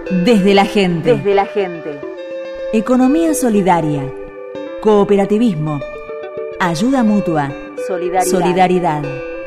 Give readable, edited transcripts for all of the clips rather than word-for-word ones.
Desde la gente. Desde la gente. Economía solidaria. Cooperativismo. Ayuda mutua. Solidaridad.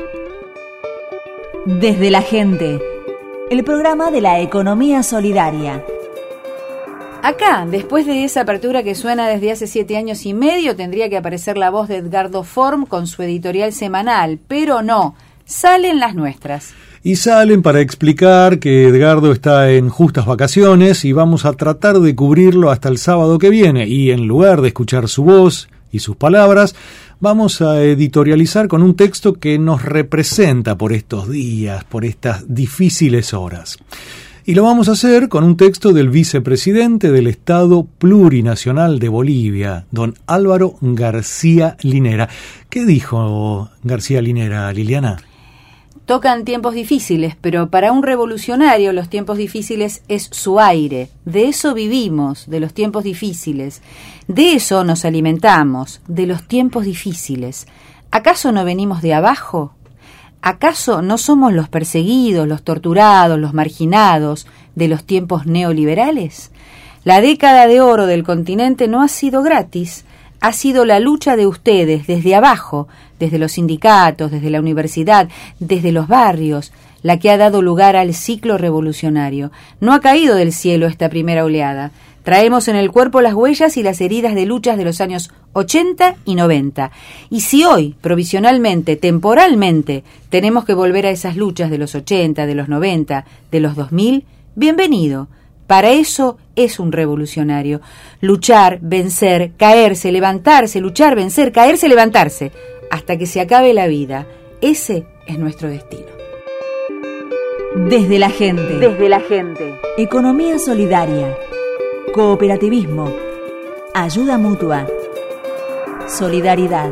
Desde la gente. El programa de la economía solidaria. Acá, después de esa apertura que suena desde hace 7 años y medio, tendría que aparecer la voz de Edgardo Form con su editorial semanal, pero no, salen las nuestras. Y salen para explicar que Edgardo está en justas vacaciones y vamos a tratar de cubrirlo hasta el sábado que viene. Y en lugar de escuchar su voz y sus palabras, vamos a editorializar con un texto que nos representa por estos días, por estas difíciles horas. Y lo vamos a hacer con un texto del vicepresidente del Estado Plurinacional de Bolivia, don Álvaro García Linera. ¿Qué dijo García Linera, Liliana? Tocan tiempos difíciles, pero para un revolucionario los tiempos difíciles es su aire. De eso vivimos, de los tiempos difíciles. De eso nos alimentamos, de los tiempos difíciles. ¿Acaso no venimos de abajo? ¿Acaso no somos los perseguidos, los torturados, los marginados de los tiempos neoliberales? La década de oro del continente no ha sido gratis. Ha sido la lucha de ustedes desde abajo, desde los sindicatos, desde la universidad, desde los barrios, la que ha dado lugar al ciclo revolucionario. No ha caído del cielo esta primera oleada. Traemos en el cuerpo las huellas y las heridas de luchas de los años 80 y 90. Y si hoy, provisionalmente, temporalmente, tenemos que volver a esas luchas de los 80, de los 90, de los 2000, bienvenido. Para eso es un revolucionario. Luchar, vencer, caerse, levantarse, luchar, vencer, caerse, levantarse, hasta que se acabe la vida. Ese es nuestro destino. Desde la gente. Desde la gente. Economía solidaria. Cooperativismo. Ayuda mutua. Solidaridad.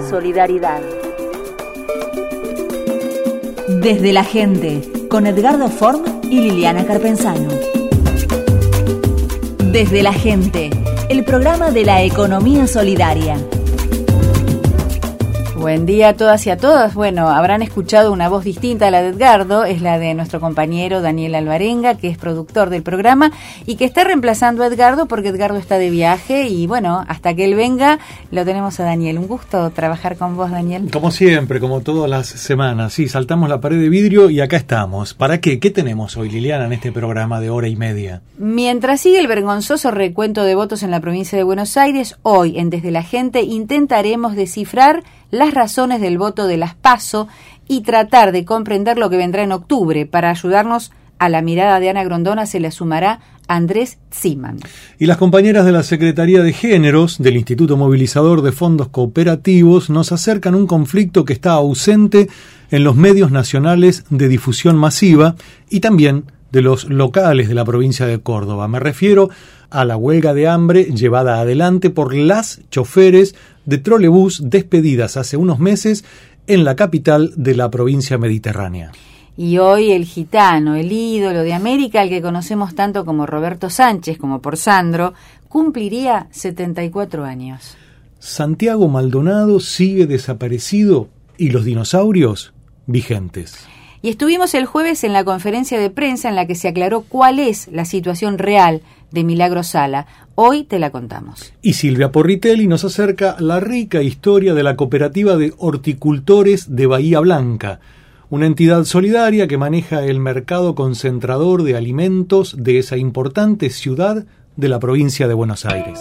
Desde la gente, con Edgardo Form y Liliana Carpenzano. Desde la gente, el programa de la economía solidaria. Buen día a todas y a todas. Bueno, habrán escuchado una voz distinta a la de Edgardo, es la de nuestro compañero Daniel Alvarenga, que es productor del programa y que está reemplazando a Edgardo porque Edgardo está de viaje y bueno, hasta que él venga lo tenemos a Daniel. Un gusto trabajar con vos, Daniel. Como siempre, como todas las semanas, sí, saltamos la pared de vidrio y acá estamos. ¿Para qué? ¿Qué tenemos hoy, Liliana, en este programa de hora y media? Mientras sigue el vergonzoso recuento de votos en la provincia de Buenos Aires, hoy en Desde la Gente intentaremos descifrar las razones del voto de las PASO y tratar de comprender lo que vendrá en octubre. Para ayudarnos a la mirada de Ana Grondona se le sumará Andrés Ziman. Y las compañeras de la Secretaría de Géneros del Instituto Movilizador de Fondos Cooperativos nos acercan un conflicto que está ausente en los medios nacionales de difusión masiva y también de los locales de la provincia de Córdoba. Me refiero a la huelga de hambre llevada adelante por las choferes de trolebús despedidas hace unos meses en la capital de la provincia mediterránea. Y hoy el gitano, el ídolo de América, el que conocemos tanto como Roberto Sánchez, como por Sandro, cumpliría 74 años. Santiago Maldonado sigue desaparecido y los dinosaurios vigentes. Y estuvimos el jueves en la conferencia de prensa en la que se aclaró cuál es la situación real de Milagro Sala. Hoy te la contamos. Y Silvia Porritelli nos acerca la rica historia de la cooperativa de horticultores de Bahía Blanca, una entidad solidaria que maneja el mercado concentrador de alimentos de esa importante ciudad de la provincia de Buenos Aires.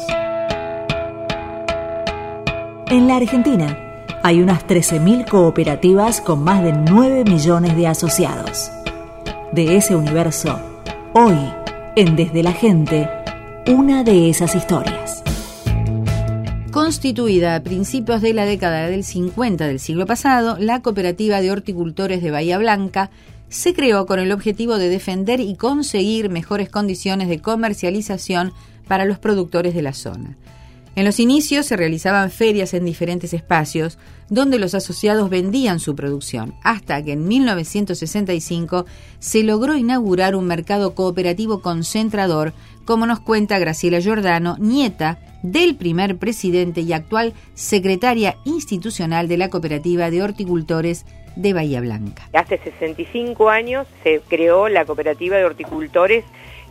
En la Argentina hay unas 13.000 cooperativas con más de 9 millones de asociados. De ese universo, hoy, en Desde la Gente, una de esas historias. Constituida a principios de la década del 50 del siglo pasado, la cooperativa de horticultores de Bahía Blanca se creó con el objetivo de defender y conseguir mejores condiciones de comercialización para los productores de la zona. En los inicios se realizaban ferias en diferentes espacios donde los asociados vendían su producción, hasta que en 1965 se logró inaugurar un mercado cooperativo concentrador, como nos cuenta Graciela Giordano, nieta del primer presidente y actual secretaria institucional de la cooperativa de horticultores de Bahía Blanca. Hace 65 años se creó la cooperativa de horticultores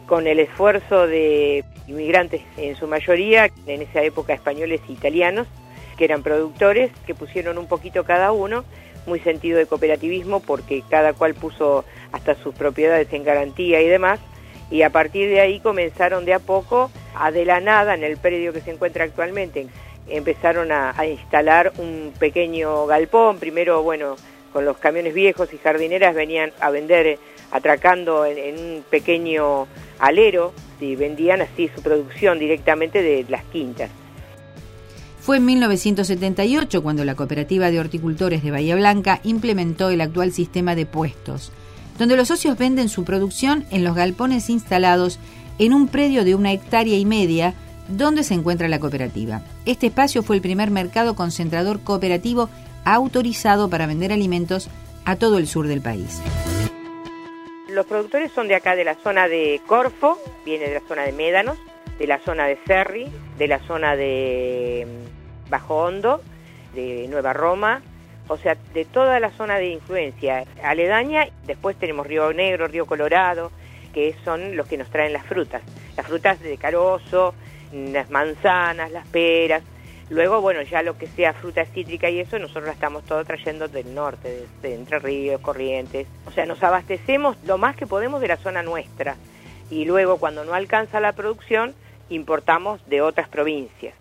con el esfuerzo de inmigrantes, en su mayoría, en esa época españoles e italianos, que eran productores, que pusieron un poquito cada uno, muy sentido de cooperativismo, porque cada cual puso hasta sus propiedades en garantía y demás, y a partir de ahí comenzaron de a poco, de la nada, en el predio que se encuentra actualmente, empezaron a instalar un pequeño galpón. Primero, bueno, con los camiones viejos y jardineras venían a vender, atracando en un pequeño alero, y vendían así su producción directamente de las quintas. Fue en 1978 cuando la Cooperativa de Horticultores de Bahía Blanca implementó el actual sistema de puestos, donde los socios venden su producción en los galpones instalados en un predio de 1,5 hectáreas donde se encuentra la cooperativa. Este espacio fue el primer mercado concentrador cooperativo autorizado para vender alimentos a todo el sur del país. Los productores son de acá, de la zona de Corfo, viene de la zona de Médanos, de la zona de Cerri, de la zona de Bajo Hondo, de Nueva Roma, o sea, de toda la zona de influencia aledaña. Después tenemos Río Negro, Río Colorado, que son los que nos traen las frutas de carozo, las manzanas, las peras. Luego, bueno, ya lo que sea fruta cítrica y eso, nosotros la estamos todo trayendo del norte, de Entre Ríos, Corrientes. O sea, nos abastecemos lo más que podemos de la zona nuestra. Y luego, cuando no alcanza la producción, importamos de otras provincias.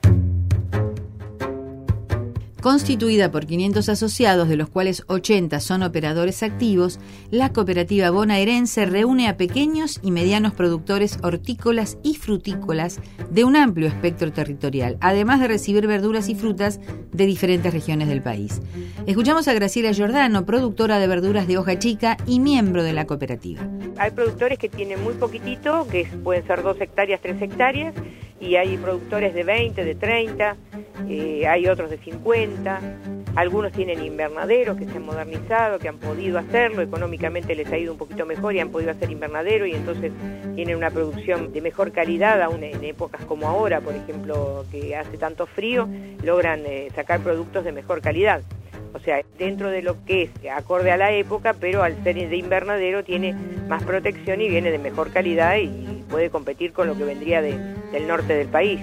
Constituida por 500 asociados, de los cuales 80 son operadores activos, la cooperativa bonaerense reúne a pequeños y medianos productores hortícolas y frutícolas de un amplio espectro territorial, además de recibir verduras y frutas de diferentes regiones del país. Escuchamos a Graciela Giordano, productora de verduras de hoja chica y miembro de la cooperativa. Hay productores que tienen muy poquitito, que pueden ser 2 hectáreas, 3 hectáreas, y hay productores de 20, de 30, hay otros de 50, algunos tienen invernaderos que se han modernizado, que han podido hacerlo, económicamente les ha ido un poquito mejor y han podido hacer invernadero, y entonces tienen una producción de mejor calidad, aún en épocas como ahora, por ejemplo, que hace tanto frío, logran sacar productos de mejor calidad. O sea, dentro de lo que es acorde a la época, pero al ser de invernadero tiene más protección y viene de mejor calidad y puede competir con lo que vendría del norte del país.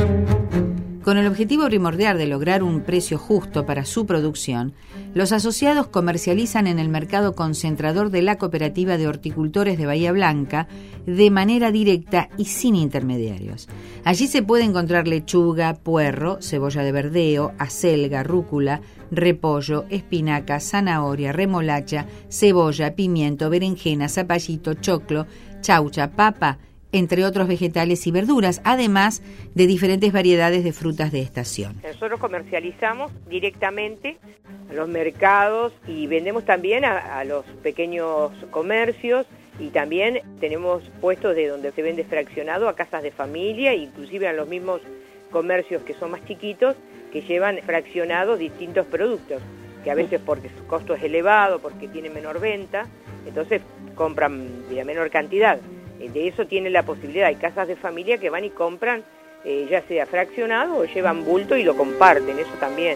Con el objetivo primordial de lograr un precio justo para su producción, los asociados comercializan en el mercado concentrador de la Cooperativa de Horticultores de Bahía Blanca de manera directa y sin intermediarios. Allí se puede encontrar lechuga, puerro, cebolla de verdeo, acelga, rúcula, repollo, espinaca, zanahoria, remolacha, cebolla, pimiento, berenjena, zapallito, choclo, chaucha, papa, entre otros vegetales y verduras, además de diferentes variedades de frutas de estación. Nosotros comercializamos directamente a los mercados y vendemos también a los pequeños comercios, y también tenemos puestos de donde se vende fraccionado a casas de familia, inclusive a los mismos comercios que son más chiquitos, que llevan fraccionados distintos productos, que a veces porque su costo es elevado, porque tienen menor venta, entonces compran de menor cantidad. De eso tienen la posibilidad. Hay casas de familia que van y compran, ya sea fraccionado o llevan bulto y lo comparten, eso también.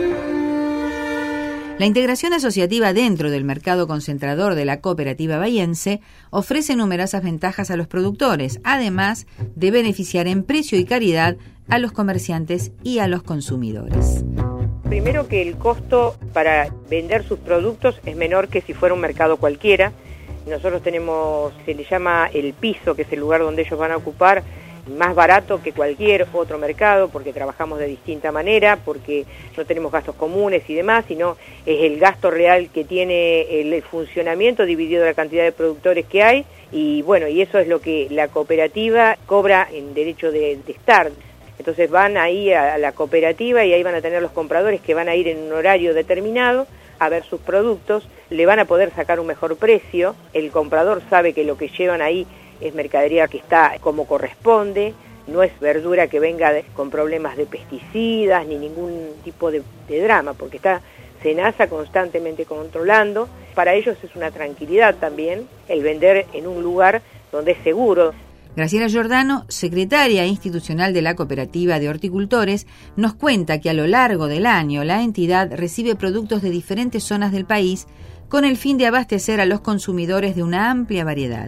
La integración asociativa dentro del mercado concentrador de la cooperativa bahiense ofrece numerosas ventajas a los productores, además de beneficiar en precio y calidad a los comerciantes y a los consumidores. Primero, que el costo para vender sus productos es menor que si fuera un mercado cualquiera. Nosotros tenemos, se le llama el piso, que es el lugar donde ellos van a ocupar, más barato que cualquier otro mercado, porque trabajamos de distinta manera, porque no tenemos gastos comunes y demás, sino es el gasto real que tiene el funcionamiento dividido la cantidad de productores que hay, y bueno, y eso es lo que la cooperativa cobra en derecho de estar. Entonces van ahí a la cooperativa y ahí van a tener los compradores que van a ir en un horario determinado a ver sus productos, le van a poder sacar un mejor precio, el comprador sabe que lo que llevan ahí es mercadería que está como corresponde, no es verdura que venga con problemas de pesticidas ni ningún tipo de drama, porque está SENASA constantemente controlando. Para ellos es una tranquilidad también el vender en un lugar donde es seguro. Graciela Giordano, secretaria institucional de la Cooperativa de Horticultores, nos cuenta que a lo largo del año la entidad recibe productos de diferentes zonas del país con el fin de abastecer a los consumidores de una amplia variedad.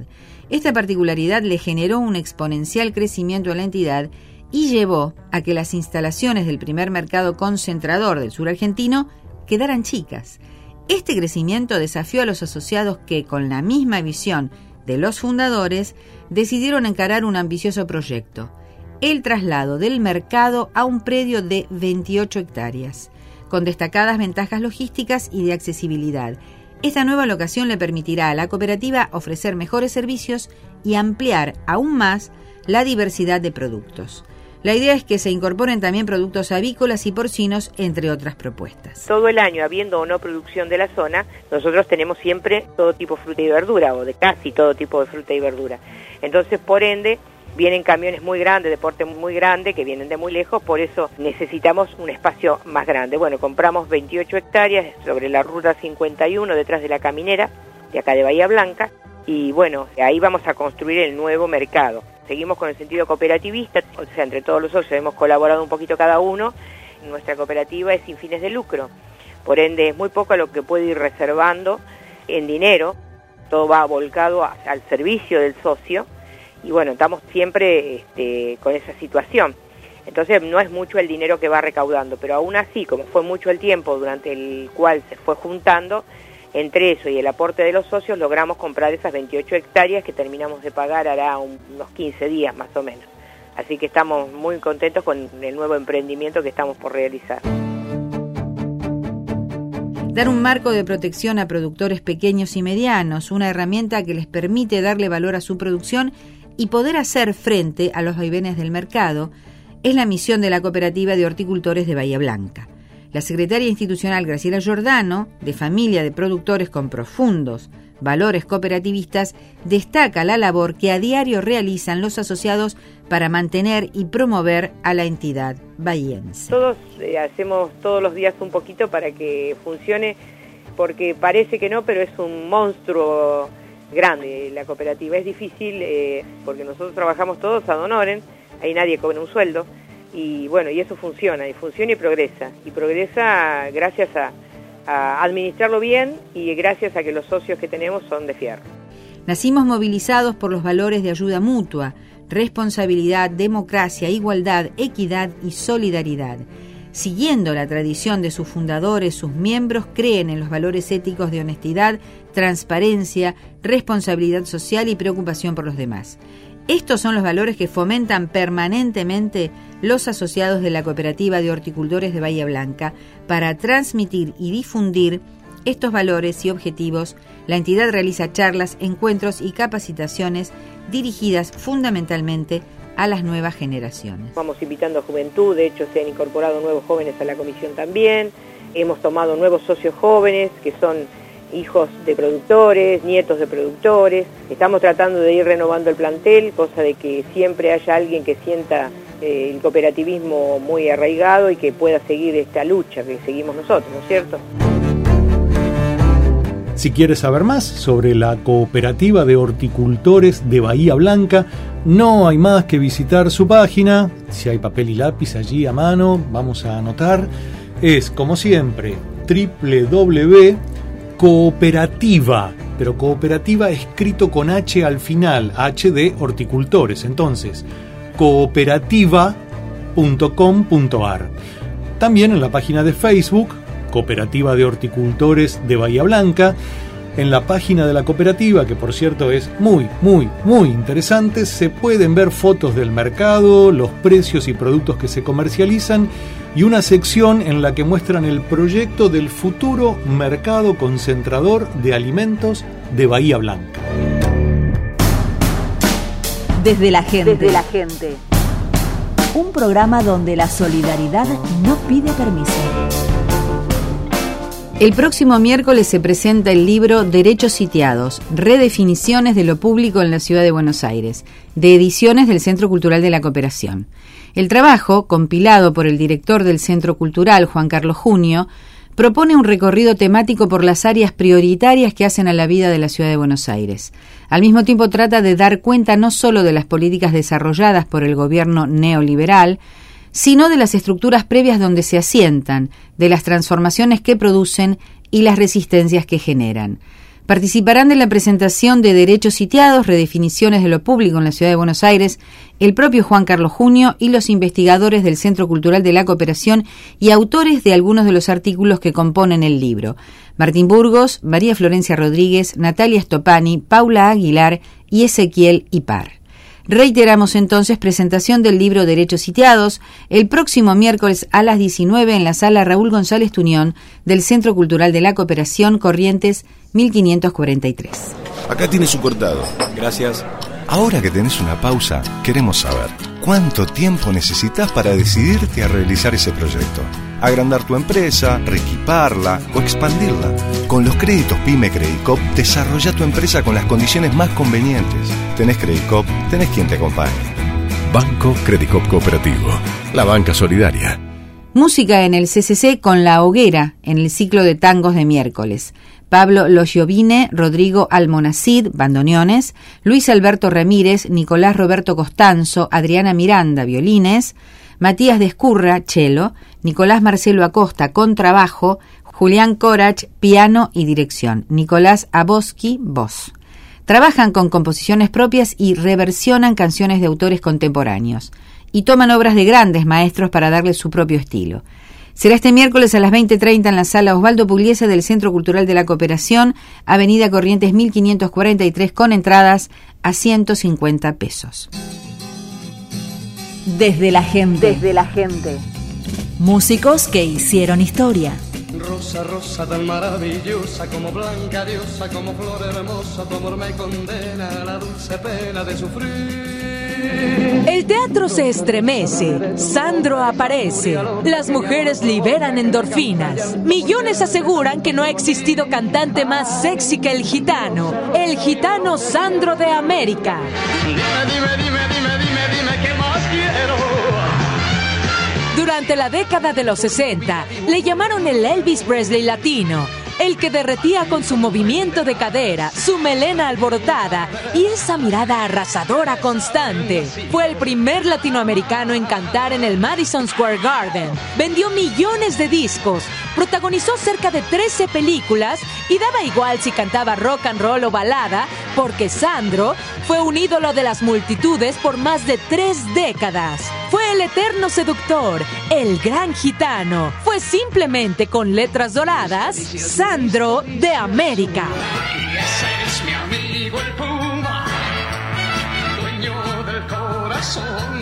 Esta particularidad le generó un exponencial crecimiento a la entidad y llevó a que las instalaciones del primer mercado concentrador del sur argentino quedaran chicas. Este crecimiento desafió a los asociados que, con la misma visión de los fundadores, decidieron encarar un ambicioso proyecto: el traslado del mercado a un predio de 28 hectáreas, con destacadas ventajas logísticas y de accesibilidad. Esta nueva locación le permitirá a la cooperativa ofrecer mejores servicios y ampliar aún más la diversidad de productos. La idea es que se incorporen también productos avícolas y porcinos, entre otras propuestas. Todo el año, habiendo o no producción de la zona, nosotros tenemos siempre todo tipo de fruta y verdura, o de casi todo tipo de fruta y verdura. Entonces, por ende, vienen camiones muy grandes, de porte muy grande, que vienen de muy lejos, por eso necesitamos un espacio más grande. Bueno, compramos 28 hectáreas sobre la ruta 51, detrás de la caminera, de acá de Bahía Blanca, y bueno, ahí vamos a construir el nuevo mercado. Seguimos con el sentido cooperativista, o sea, entre todos los socios hemos colaborado un poquito cada uno. Nuestra cooperativa es sin fines de lucro, por ende es muy poco lo que puede ir reservando en dinero, todo va volcado al servicio del socio, y bueno, estamos siempre con esa situación. Entonces no es mucho el dinero que va recaudando, pero aún así, como fue mucho el tiempo durante el cual se fue juntando, entre eso y el aporte de los socios logramos comprar esas 28 hectáreas que terminamos de pagar hará unos 15 días más o menos. Así que estamos muy contentos con el nuevo emprendimiento que estamos por realizar. Dar un marco de protección a productores pequeños y medianos, una herramienta que les permite darle valor a su producción y poder hacer frente a los vaivenes del mercado, es la misión de la Cooperativa de Horticultores de Bahía Blanca. La secretaria institucional Graciela Giordano, de familia de productores con profundos valores cooperativistas, destaca la labor que a diario realizan los asociados para mantener y promover a la entidad bahiense. Todos hacemos todos los días un poquito para que funcione, porque parece que no, pero es un monstruo grande la cooperativa. Es difícil porque nosotros trabajamos todos ad honorem, ahí nadie cobra un sueldo. Y bueno, y eso funciona y progresa gracias a administrarlo bien y gracias a que los socios que tenemos son de fierro. Nacimos movilizados por los valores de ayuda mutua, responsabilidad, democracia, igualdad, equidad y solidaridad. Siguiendo la tradición de sus fundadores, sus miembros creen en los valores éticos de honestidad, transparencia, responsabilidad social y preocupación por los demás. Estos son los valores que fomentan permanentemente los asociados de la Cooperativa de Horticultores de Bahía Blanca. Para transmitir y difundir estos valores y objetivos, la entidad realiza charlas, encuentros y capacitaciones dirigidas fundamentalmente a las nuevas generaciones. Vamos invitando a juventud, de hecho se han incorporado nuevos jóvenes a la comisión también, hemos tomado nuevos socios jóvenes que son hijos de productores, nietos de productores. Estamos tratando de ir renovando el plantel, cosa de que siempre haya alguien que sienta el cooperativismo muy arraigado y que pueda seguir esta lucha que seguimos nosotros, ¿no es cierto? Si quieres saber más sobre la Cooperativa de Horticultores de Bahía Blanca, no hay más que visitar su página. Si hay papel y lápiz allí a mano, vamos a anotar. Es, como siempre, www.cooperativa, pero cooperativa escrito con H al final, H de horticultores. Entonces, cooperativa.com.ar. También en la página de Facebook, Cooperativa de Horticultores de Bahía Blanca. En la página de la cooperativa, que por cierto es muy interesante, se pueden ver fotos del mercado, los precios y productos que se comercializan y una sección en la que muestran el proyecto del futuro mercado concentrador de alimentos de Bahía Blanca. Desde la gente. Un programa donde la solidaridad no pide permiso. El próximo miércoles se presenta el libro Derechos Sitiados, redefiniciones de lo público en la Ciudad de Buenos Aires, de Ediciones del Centro Cultural de la Cooperación. El trabajo, compilado por el director del Centro Cultural, Juan Carlos Junio, propone un recorrido temático por las áreas prioritarias que hacen a la vida de la Ciudad de Buenos Aires. Al mismo tiempo trata de dar cuenta no solo de las políticas desarrolladas por el gobierno neoliberal, sino de las estructuras previas donde se asientan, de las transformaciones que producen y las resistencias que generan. Participarán de la presentación de Derechos Sitiados, redefiniciones de lo público en la Ciudad de Buenos Aires, el propio Juan Carlos Junio y los investigadores del Centro Cultural de la Cooperación y autores de algunos de los artículos que componen el libro: Martín Burgos, María Florencia Rodríguez, Natalia Stopani, Paula Aguilar y Ezequiel Ipar. Reiteramos entonces, presentación del libro Derechos Sitiados el próximo miércoles a las 19 en la sala Raúl González Tuñón del Centro Cultural de la Cooperación, Corrientes 1543. Acá tiene su cortado. Gracias. Ahora que tenés una pausa, queremos saber cuánto tiempo necesitas para decidirte a realizar ese proyecto. Agrandar tu empresa, reequiparla o expandirla. Con los créditos PYME Credicop, desarrolla tu empresa con las condiciones más convenientes. Tenés Credicop, tenés quien te acompañe. Banco Credicop Cooperativo, la banca solidaria. Música en el CCC con La Hoguera, en el ciclo de tangos de miércoles. Pablo Loggiovine, Rodrigo Almonacid, bandoneones, Luis Alberto Ramírez, Nicolás Roberto Costanzo, Adriana Miranda, violines, Matías Descurra, cello, Nicolás Marcelo Acosta, contrabajo, Julián Corach, piano y dirección, Nicolás Aboski, voz. Trabajan con composiciones propias y reversionan canciones de autores contemporáneos, y toman obras de grandes maestros para darle su propio estilo. Será este miércoles a las 20:30 en la sala Osvaldo Pugliese del Centro Cultural de la Cooperación, Avenida Corrientes 1543, con entradas a 150 pesos. Desde la gente. Desde la gente. Músicos que hicieron historia. Rosa, rosa tan maravillosa, como blanca diosa, como flor hermosa, tu amor me condena a la dulce pena de sufrir. El teatro se estremece, Sandro aparece, las mujeres liberan endorfinas. Millones aseguran que no ha existido cantante más sexy que el gitano Sandro de América. Dime, ¿qué más quiero? Durante la década de los 60, le llamaron el Elvis Presley latino, el que derretía con su movimiento de cadera, su melena alborotada y esa mirada arrasadora constante. Fue el primer latinoamericano en cantar en el Madison Square Garden. Vendió millones de discos, protagonizó cerca de 13 películas y daba igual si cantaba rock and roll o balada, porque Sandro fue un ídolo de las multitudes por más de 3 décadas. Fue el eterno seductor, el gran gitano. Fue simplemente con letras doradas, Sandro de América. Y ese es mi amigo el Puma, dueño del corazón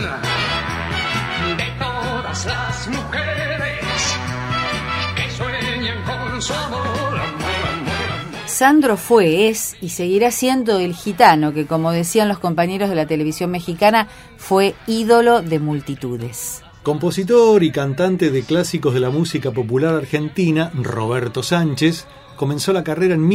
de todas las mujeres que sueñan con su amor. Sandro fue, es y seguirá siendo el gitano que, como decían los compañeros de la televisión mexicana, fue ídolo de multitudes. Compositor y cantante de clásicos de la música popular argentina, Roberto Sánchez comenzó la carrera en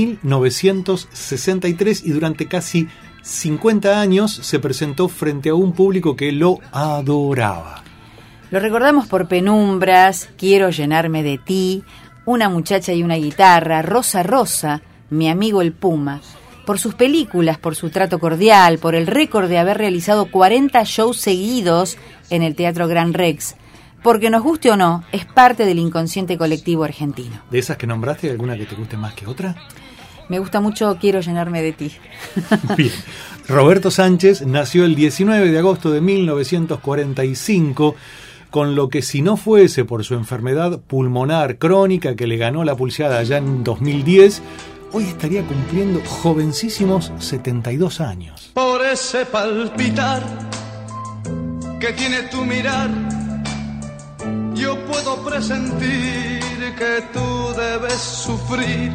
1963 y durante casi 50 años se presentó frente a un público que lo adoraba. Lo recordamos por Penumbras, Quiero llenarme de ti, Una muchacha y una guitarra, Rosa Rosa, Mi amigo el Puma, por sus películas, por su trato cordial, por el récord de haber realizado 40 shows seguidos en el Teatro Gran Rex. Porque nos guste o no, es parte del inconsciente colectivo argentino. ¿De esas que nombraste, hay alguna que te guste más que otra? Me gusta mucho Quiero llenarme de ti. Bien. Roberto Sánchez nació el 19 de agosto de 1945, con lo que, si no fuese por su enfermedad pulmonar crónica que le ganó la pulseada allá en 2010, hoy estaría cumpliendo jovencísimos 72 años. Por ese palpitar que tiene tu mirar, yo puedo presentir que tú debes sufrir,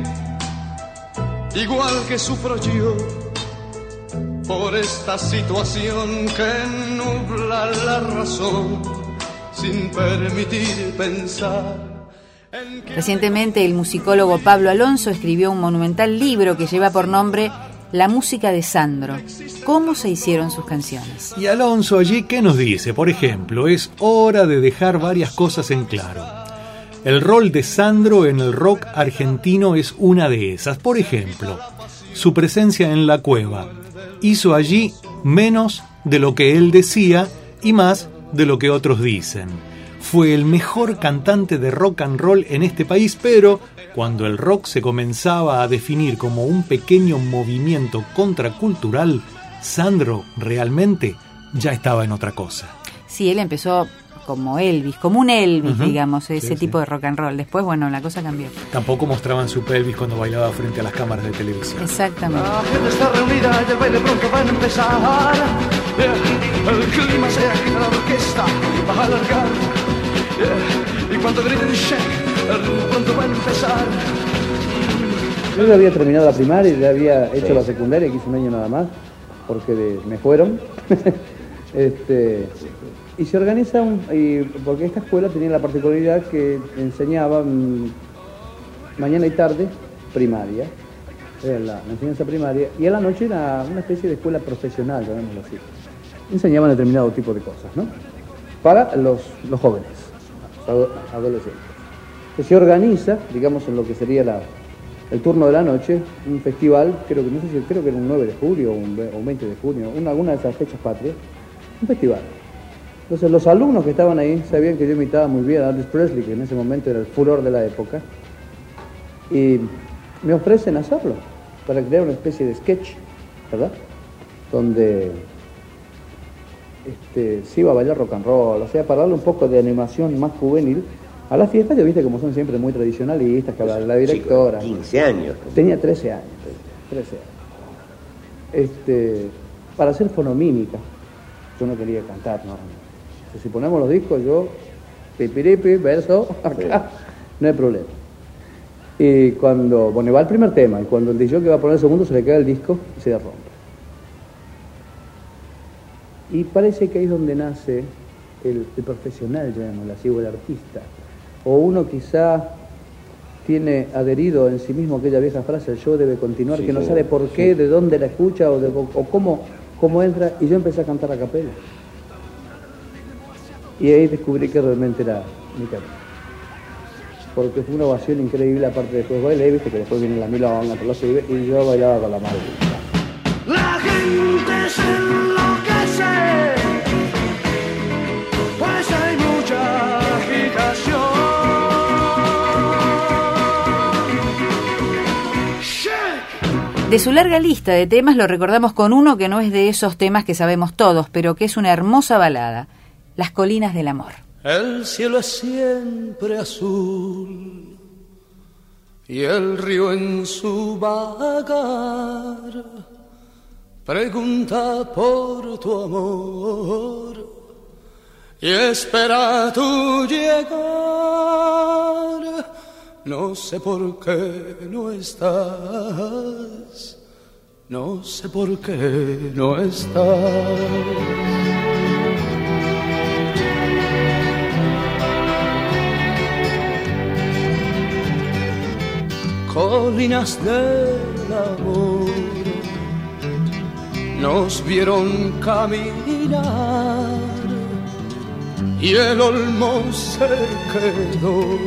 igual que sufro yo, por esta situación que nubla la razón, sin permitir pensar. Recientemente el musicólogo Pablo Alonso escribió un monumental libro que lleva por nombre La música de Sandro, cómo se hicieron sus canciones. Y Alonso allí, ¿qué nos dice? Por ejemplo, es hora de dejar varias cosas en claro. El rol de Sandro en el rock argentino es una de esas. Por ejemplo, su presencia en La Cueva. Hizo allí menos de lo que él decía y más de lo que otros dicen. Fue el mejor cantante de rock and roll en este país, pero cuando el rock se comenzaba a definir como un pequeño movimiento contracultural, Sandro realmente ya estaba en otra cosa. Sí, él empezó como Elvis, como un Elvis, digamos, ese tipo de rock and roll. Después, bueno, la cosa cambió. Tampoco mostraban su pelvis cuando bailaba frente a las cámaras de televisión. Exactamente. La gente está reunida y el baile pronto va a empezar. El clima se agita, la orquesta va a alargar. Y cuando griten shake, pronto va a empezar. Yo ya había terminado la primaria y ya había hecho la secundaria, que hice un año nada más, porque me fueron. Y se organiza, porque esta escuela tenía la particularidad que enseñaba mañana y tarde primaria, era la enseñanza primaria, y a la noche era una especie de escuela profesional, llamémoslo así. Enseñaban determinado tipo de cosas, ¿no? Para los jóvenes, los adolescentes. Que se organiza, digamos, en lo que sería el turno de la noche, un festival, creo que era un 9 de julio o un 20 de junio, alguna de esas fechas patrias, un festival. Entonces los alumnos que estaban ahí sabían que yo imitaba muy bien a Elvis Presley, que en ese momento era el furor de la época, y me ofrecen hacerlo para crear una especie de sketch, ¿verdad? Donde se iba a bailar rock and roll, o sea, para darle un poco de animación más juvenil a las fiestas, que viste como son siempre muy tradicionalistas, que la directora... Chico, 15 años. Tenía 13 años. Para hacer fonomímica. Yo no quería cantar, no. Si ponemos los discos, yo, pipiripi, verso, acá, no hay problema. Y cuando, va el primer tema, y cuando el DJ que va a poner el segundo, se le cae el disco y se rompe. Y parece que ahí es donde nace el profesional, llamémoslo así, o el artista. O uno quizá tiene adherido en sí mismo aquella vieja frase, el show debe continuar, que no sabe por qué, de dónde la escucha o cómo entra, y yo empecé a cantar a capela. Y ahí descubrí que realmente era mi camino. Porque fue una ovación increíble, aparte después bailé, viste que después viene la milonga, y yo bailaba con la madre. La gente se enloquece, pues hay mucha agitación. De su larga lista de temas lo recordamos con uno que no es de esos temas que sabemos todos, pero que es una hermosa balada, Las colinas del amor. El cielo es siempre azul y el río en su vagar pregunta por tu amor y espera tu llegar. No sé por qué no estás, no sé por qué no estás. Colinas del amor nos vieron caminar y el olmo se quedó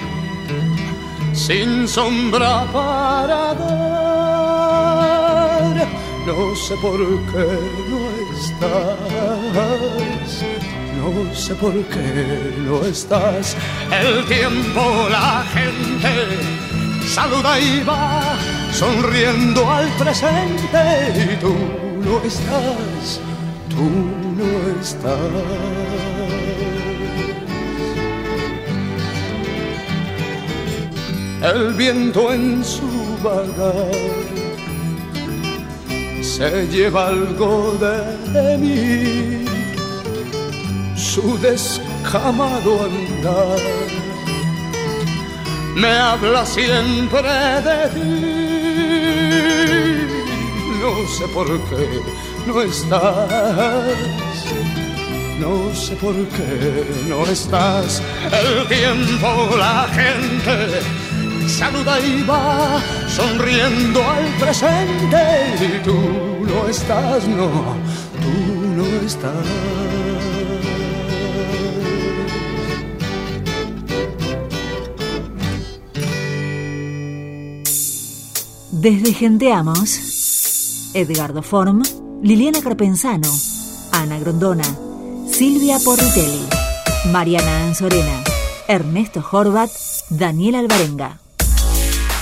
sin sombra para dar. No sé por qué no estás, no sé por qué no estás. El tiempo, la gente saluda y va sonriendo al presente y tú no estás, tú no estás. El viento en su vagar se lleva algo de mí, su descamado andar me habla siempre de ti. No sé por qué no estás, no sé por qué no estás. El tiempo, la gente saluda y va sonriendo al presente y tú no estás, no, tú no estás. Desde Genteamos, Edgardo Form, Liliana Carpenzano, Ana Grondona, Silvia Porritelli, Mariana Anzorena, Ernesto Horvat, Daniel Alvarenga.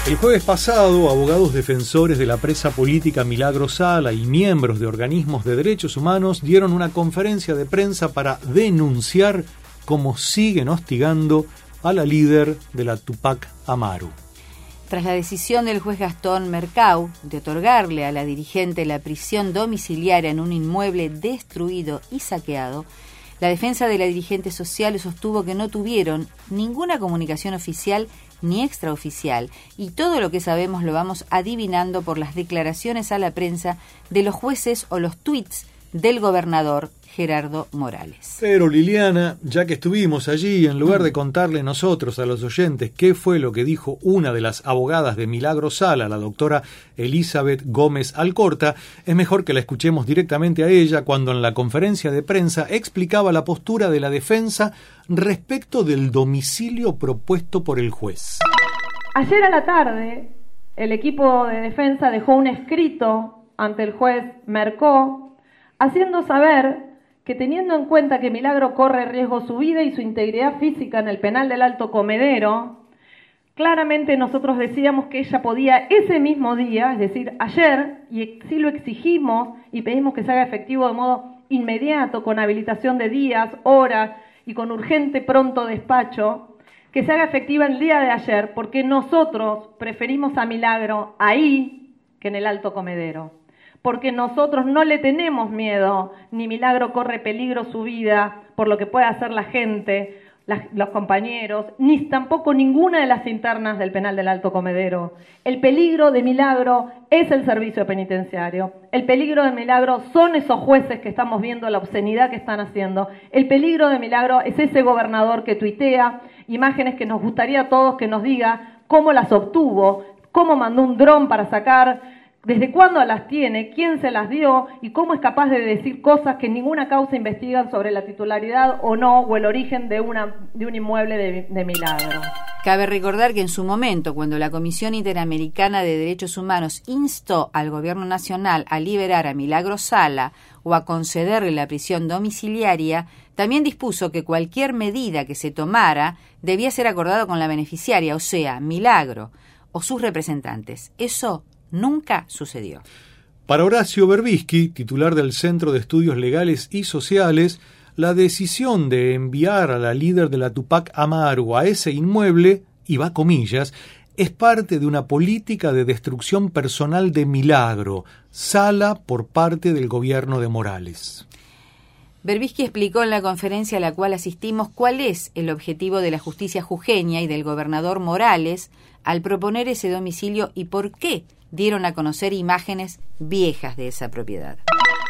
El jueves pasado, abogados defensores de la presa política Milagro Sala y miembros de organismos de derechos humanos dieron una conferencia de prensa para denunciar cómo siguen hostigando a la líder de la Tupac Amaru. Tras la decisión del juez Gastón Mercau de otorgarle a la dirigente la prisión domiciliaria en un inmueble destruido y saqueado, la defensa de la dirigente social sostuvo que no tuvieron ninguna comunicación oficial ni extraoficial, y todo lo que sabemos lo vamos adivinando por las declaraciones a la prensa de los jueces o los tuits del gobernador Gerardo Morales. Pero Liliana, ya que estuvimos allí, en lugar de contarle nosotros a los oyentes qué fue lo que dijo una de las abogadas de Milagro Sala, la doctora Elizabeth Gómez Alcorta, es mejor que la escuchemos directamente a ella cuando en la conferencia de prensa explicaba la postura de la defensa respecto del domicilio propuesto por el juez. Ayer a la tarde, el equipo de defensa dejó un escrito ante el juez Mercó, haciendo saber que teniendo en cuenta que Milagro corre riesgo su vida y su integridad física en el penal del Alto Comedero, claramente nosotros decíamos que ella podía ese mismo día, es decir, ayer, y sí lo exigimos y pedimos que se haga efectivo de modo inmediato, con habilitación de días, horas y con urgente pronto despacho, que se haga efectiva el día de ayer, porque nosotros preferimos a Milagro ahí que en el Alto Comedero. Porque nosotros no le tenemos miedo, ni Milagro corre peligro su vida por lo que pueda hacer la gente, los compañeros, ni tampoco ninguna de las internas del penal del Alto Comedero. El peligro de Milagro es el servicio penitenciario. El peligro de Milagro son esos jueces que estamos viendo la obscenidad que están haciendo. El peligro de Milagro es ese gobernador que tuitea imágenes que nos gustaría a todos que nos diga cómo las obtuvo, cómo mandó un dron para sacar, desde cuándo las tiene, quién se las dio y cómo es capaz de decir cosas que en ninguna causa investigan sobre la titularidad o no, o el origen de un inmueble de Milagro. Cabe recordar que en su momento, cuando la Comisión Interamericana de Derechos Humanos instó al Gobierno Nacional a liberar a Milagro Sala o a concederle la prisión domiciliaria, también dispuso que cualquier medida que se tomara debía ser acordado con la beneficiaria, o sea, Milagro o sus representantes. Eso nunca sucedió. Para Horacio Berbisky, titular del Centro de Estudios Legales y Sociales, la decisión de enviar a la líder de la Tupac Amaru a ese inmueble, y va comillas, es parte de una política de destrucción personal de Milagro, Sala por parte del gobierno de Morales. Berbisky explicó en la conferencia a la cual asistimos cuál es el objetivo de la justicia jujeña y del gobernador Morales al proponer ese domicilio y por qué dieron a conocer imágenes viejas de esa propiedad.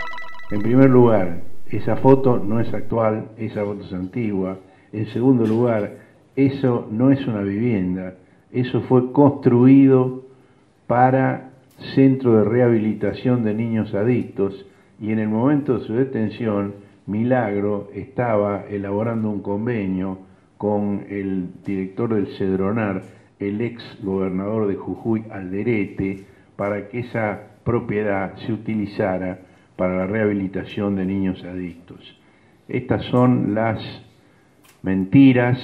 En primer lugar, esa foto no es actual, esa foto es antigua. En segundo lugar, eso no es una vivienda, eso fue construido para centro de rehabilitación de niños adictos y en el momento de su detención, Milagro estaba elaborando un convenio con el director del Cedronar, el ex gobernador de Jujuy, Alderete, para que esa propiedad se utilizara para la rehabilitación de niños adictos. Estas son las mentiras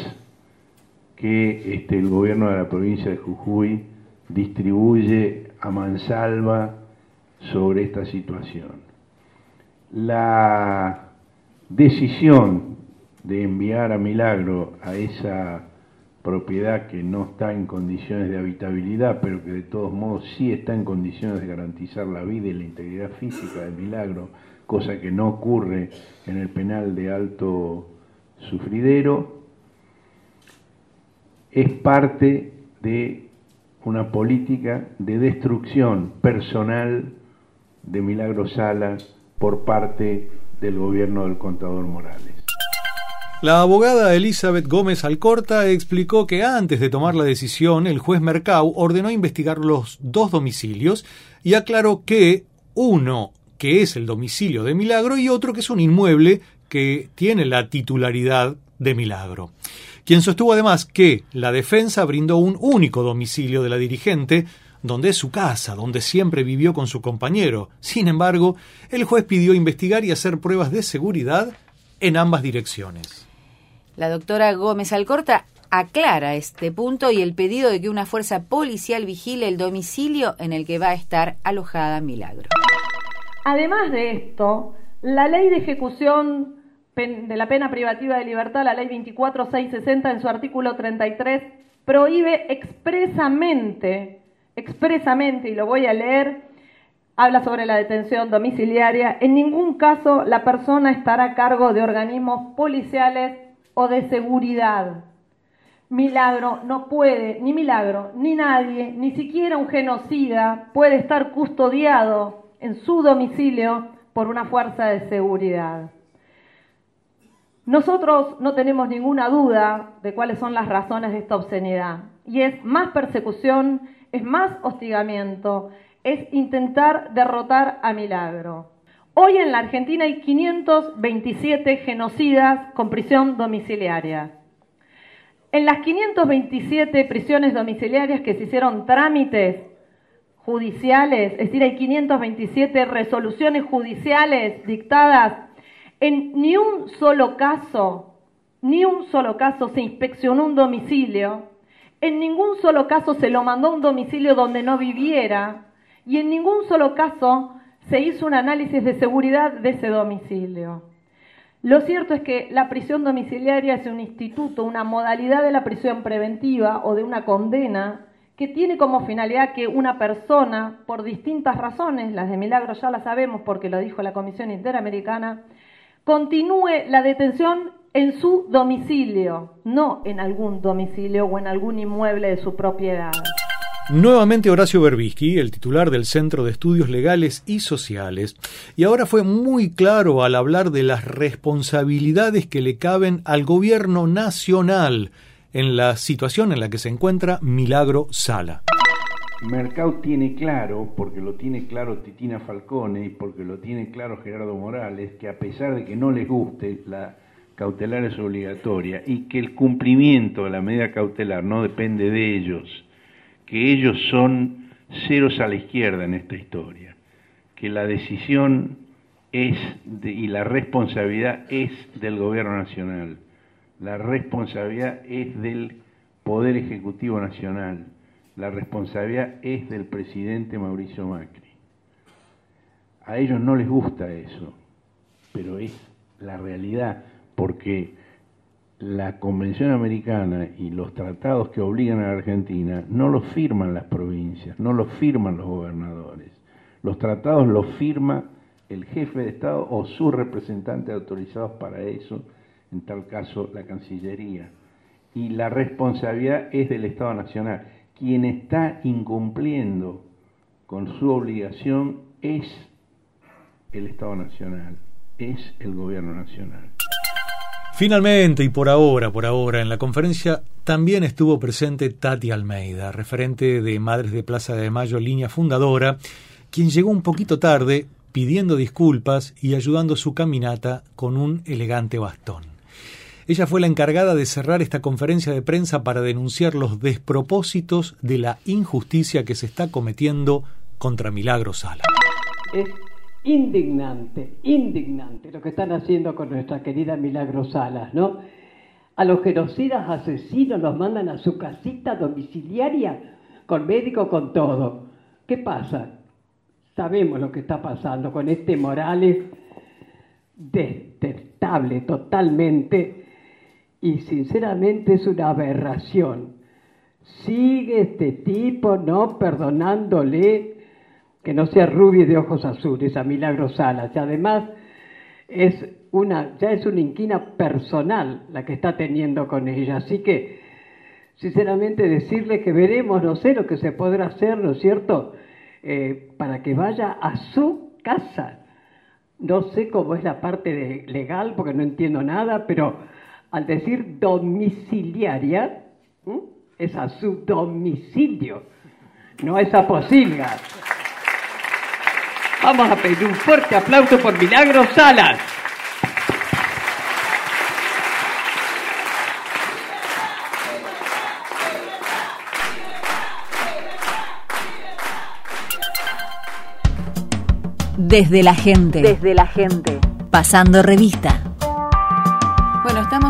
que el gobierno de la provincia de Jujuy distribuye a mansalva sobre esta situación. La decisión de enviar a Milagro a esa propiedad que no está en condiciones de habitabilidad, pero que de todos modos sí está en condiciones de garantizar la vida y la integridad física de Milagro, cosa que no ocurre en el penal de Alto Sufridero, es parte de una política de destrucción personal de Milagro Sala por parte del gobierno del contador Morales. La abogada Elizabeth Gómez Alcorta explicó que antes de tomar la decisión, el juez Mercau ordenó investigar los dos domicilios y aclaró que uno que es el domicilio de Milagro y otro que es un inmueble que tiene la titularidad de Milagro. Quien sostuvo además que la defensa brindó un único domicilio de la dirigente, donde es su casa, donde siempre vivió con su compañero. Sin embargo, el juez pidió investigar y hacer pruebas de seguridad en ambas direcciones. La doctora Gómez Alcorta aclara este punto y el pedido de que una fuerza policial vigile el domicilio en el que va a estar alojada Milagro. Además de esto, la ley de ejecución de la pena privativa de libertad, la ley 24660, en su artículo 33, prohíbe expresamente, y lo voy a leer, habla sobre la detención domiciliaria. En ningún caso la persona estará a cargo de organismos policiales o de seguridad. Milagro no puede, ni Milagro, ni nadie, ni siquiera un genocida puede estar custodiado en su domicilio por una fuerza de seguridad. Nosotros no tenemos ninguna duda de cuáles son las razones de esta obscenidad, y es más persecución, es más hostigamiento, es intentar derrotar a Milagro. Hoy en la Argentina hay 527 genocidas con prisión domiciliaria. En las 527 prisiones domiciliarias que se hicieron trámites judiciales, es decir, hay 527 resoluciones judiciales dictadas, en ni un solo caso se inspeccionó un domicilio, en ningún solo caso se lo mandó a un domicilio donde no viviera, y en ningún solo caso se hizo un análisis de seguridad de ese domicilio. Lo cierto es que la prisión domiciliaria es un instituto, una modalidad de la prisión preventiva o de una condena que tiene como finalidad que una persona, por distintas razones, las de Milagro ya las sabemos porque lo dijo la Comisión Interamericana, continúe la detención en su domicilio, no en algún domicilio o en algún inmueble de su propiedad. Nuevamente Horacio Berbisky, el titular del Centro de Estudios Legales y Sociales, y ahora fue muy claro al hablar de las responsabilidades que le caben al gobierno nacional en la situación en la que se encuentra Milagro Sala. Mercado tiene claro, porque lo tiene claro Titina Falcone y porque lo tiene claro Gerardo Morales, que a pesar de que no les guste, la cautelar es obligatoria y que el cumplimiento de la medida cautelar no depende de ellos, que ellos son ceros a la izquierda en esta historia, que la decisión y la responsabilidad es del gobierno nacional, la responsabilidad es del Poder Ejecutivo Nacional, la responsabilidad es del presidente Mauricio Macri. A ellos no les gusta eso, pero es la realidad, porque la Convención Americana y los tratados que obligan a la Argentina no los firman las provincias, no los firman los gobernadores. Los tratados los firma el jefe de Estado o sus representantes autorizados para eso, en tal caso la Cancillería. Y la responsabilidad es del Estado Nacional. Quien está incumpliendo con su obligación es el Estado Nacional, es el Gobierno Nacional. Finalmente, y por ahora, en la conferencia también estuvo presente Tati Almeida, referente de Madres de Plaza de Mayo, línea fundadora, quien llegó un poquito tarde pidiendo disculpas y ayudando su caminata con un elegante bastón. Ella fue la encargada de cerrar esta conferencia de prensa para denunciar los despropósitos de la injusticia que se está cometiendo contra Milagro Sala. Es indignante lo que están haciendo con nuestra querida Milagro Salas, ¿no? A los genocidas asesinos los mandan a su casita domiciliaria, con médico, con todo. ¿Qué pasa? Sabemos lo que está pasando con este Morales, detestable totalmente, y sinceramente es una aberración. Sigue este tipo no perdonándole que no sea rubia y de ojos azules a Milagro Salas, y además ya es una inquina personal la que está teniendo con ella, así que sinceramente decirle que veremos, no sé lo que se podrá hacer, ¿no es cierto?, para que vaya a su casa. No sé cómo es la parte legal, porque no entiendo nada, pero al decir domiciliaria, es a su domicilio, no es a Posilga. Vamos a pedir un fuerte aplauso por Milagro Salas. Desde la gente. Pasando revista. Bueno, estamos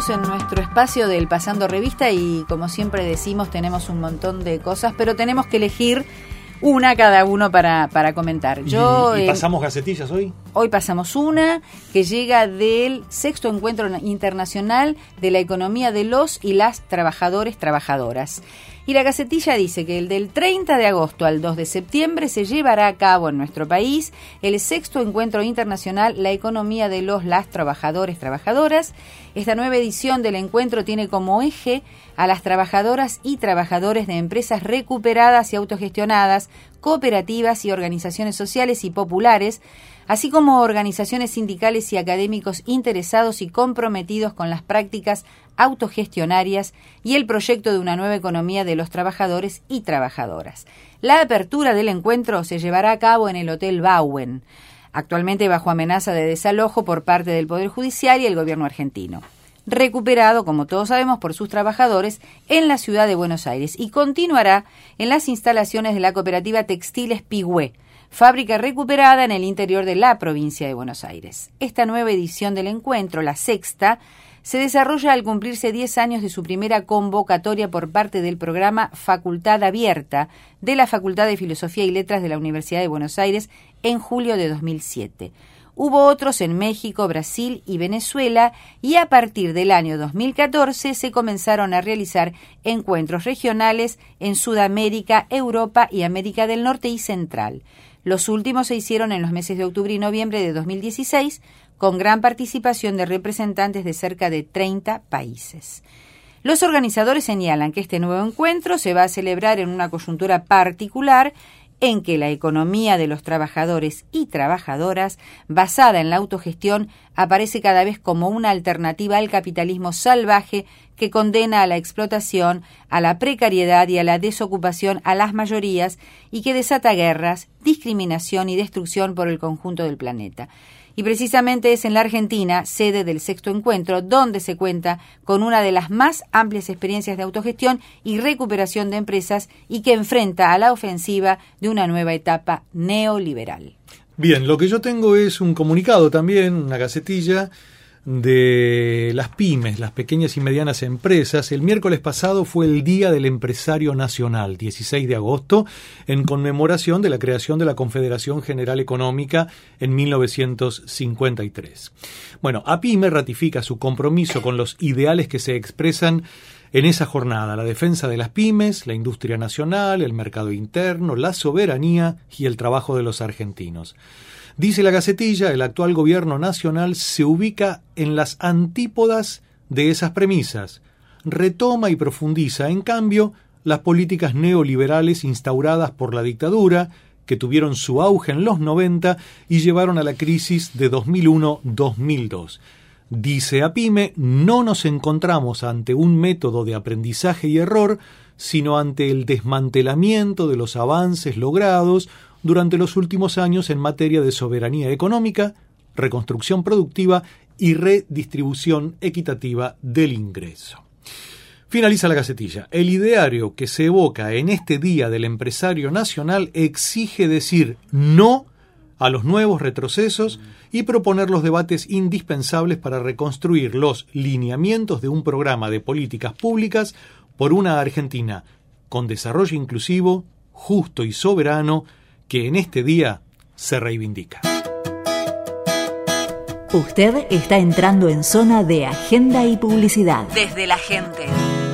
Estamos en nuestro espacio del Pasando Revista y como siempre decimos tenemos un montón de cosas, pero tenemos que elegir una cada uno para comentar. ¿Y pasamos gacetillas hoy? Hoy pasamos una que llega del 6º Encuentro Internacional de la Economía de los y las Trabajadores, Trabajadoras. Y la gacetilla dice que el del 30 de agosto al 2 de septiembre se llevará a cabo en nuestro país el 6º Encuentro Internacional La Economía de los, las Trabajadores, Trabajadoras. Esta nueva edición del encuentro tiene como eje a las trabajadoras y trabajadores de empresas recuperadas y autogestionadas, cooperativas y organizaciones sociales y populares, así como organizaciones sindicales y académicos interesados y comprometidos con las prácticas autogestionarias y el proyecto de una nueva economía de los trabajadores y trabajadoras. La apertura del encuentro se llevará a cabo en el Hotel Bauen, actualmente bajo amenaza de desalojo por parte del Poder Judicial y el gobierno argentino. Recuperado, como todos sabemos, por sus trabajadores en la ciudad de Buenos Aires y continuará en las instalaciones de la cooperativa Textiles Pigüé, fábrica recuperada en el interior de la provincia de Buenos Aires. Esta nueva edición del encuentro, la sexta, se desarrolla al cumplirse 10 años de su primera convocatoria por parte del programa Facultad Abierta de la Facultad de Filosofía y Letras de la Universidad de Buenos Aires en julio de 2007. Hubo otros en México, Brasil y Venezuela y a partir del año 2014 se comenzaron a realizar encuentros regionales en Sudamérica, Europa y América del Norte y Central. Los últimos se hicieron en los meses de octubre y noviembre de 2016 con gran participación de representantes de cerca de 30 países. Los organizadores señalan que este nuevo encuentro se va a celebrar en una coyuntura particular en que la economía de los trabajadores y trabajadoras, basada en la autogestión, aparece cada vez como una alternativa al capitalismo salvaje que condena a la explotación, a la precariedad y a la desocupación a las mayorías y que desata guerras, discriminación y destrucción por el conjunto del planeta. Y precisamente es en la Argentina, sede del 6º encuentro, donde se cuenta con una de las más amplias experiencias de autogestión y recuperación de empresas y que enfrenta a la ofensiva de una nueva etapa neoliberal. Bien, lo que yo tengo es un comunicado también, una gacetilla de las pymes, las pequeñas y medianas empresas. El miércoles pasado fue el Día del Empresario Nacional, 16 de agosto, en conmemoración de la creación de la Confederación General Económica en 1953. Bueno, APYME ratifica su compromiso con los ideales que se expresan en esa jornada: la defensa de las pymes, la industria nacional, el mercado interno, la soberanía y el trabajo de los argentinos. Dice la gacetilla, el actual gobierno nacional se ubica en las antípodas de esas premisas. Retoma y profundiza, en cambio, las políticas neoliberales instauradas por la dictadura, que tuvieron su auge en los 90 y llevaron a la crisis de 2001-2002. Dice APYME, no nos encontramos ante un método de aprendizaje y error, sino ante el desmantelamiento de los avances logrados durante los últimos años en materia de soberanía económica, reconstrucción productiva y redistribución equitativa del ingreso. Finaliza la gacetilla. El ideario que se evoca en este Día del Empresario Nacional exige decir no a los nuevos retrocesos y proponer los debates indispensables para reconstruir los lineamientos de un programa de políticas públicas por una Argentina con desarrollo inclusivo, justo y soberano, que en este día se reivindica. Usted está entrando en zona de agenda y publicidad. Desde la gente.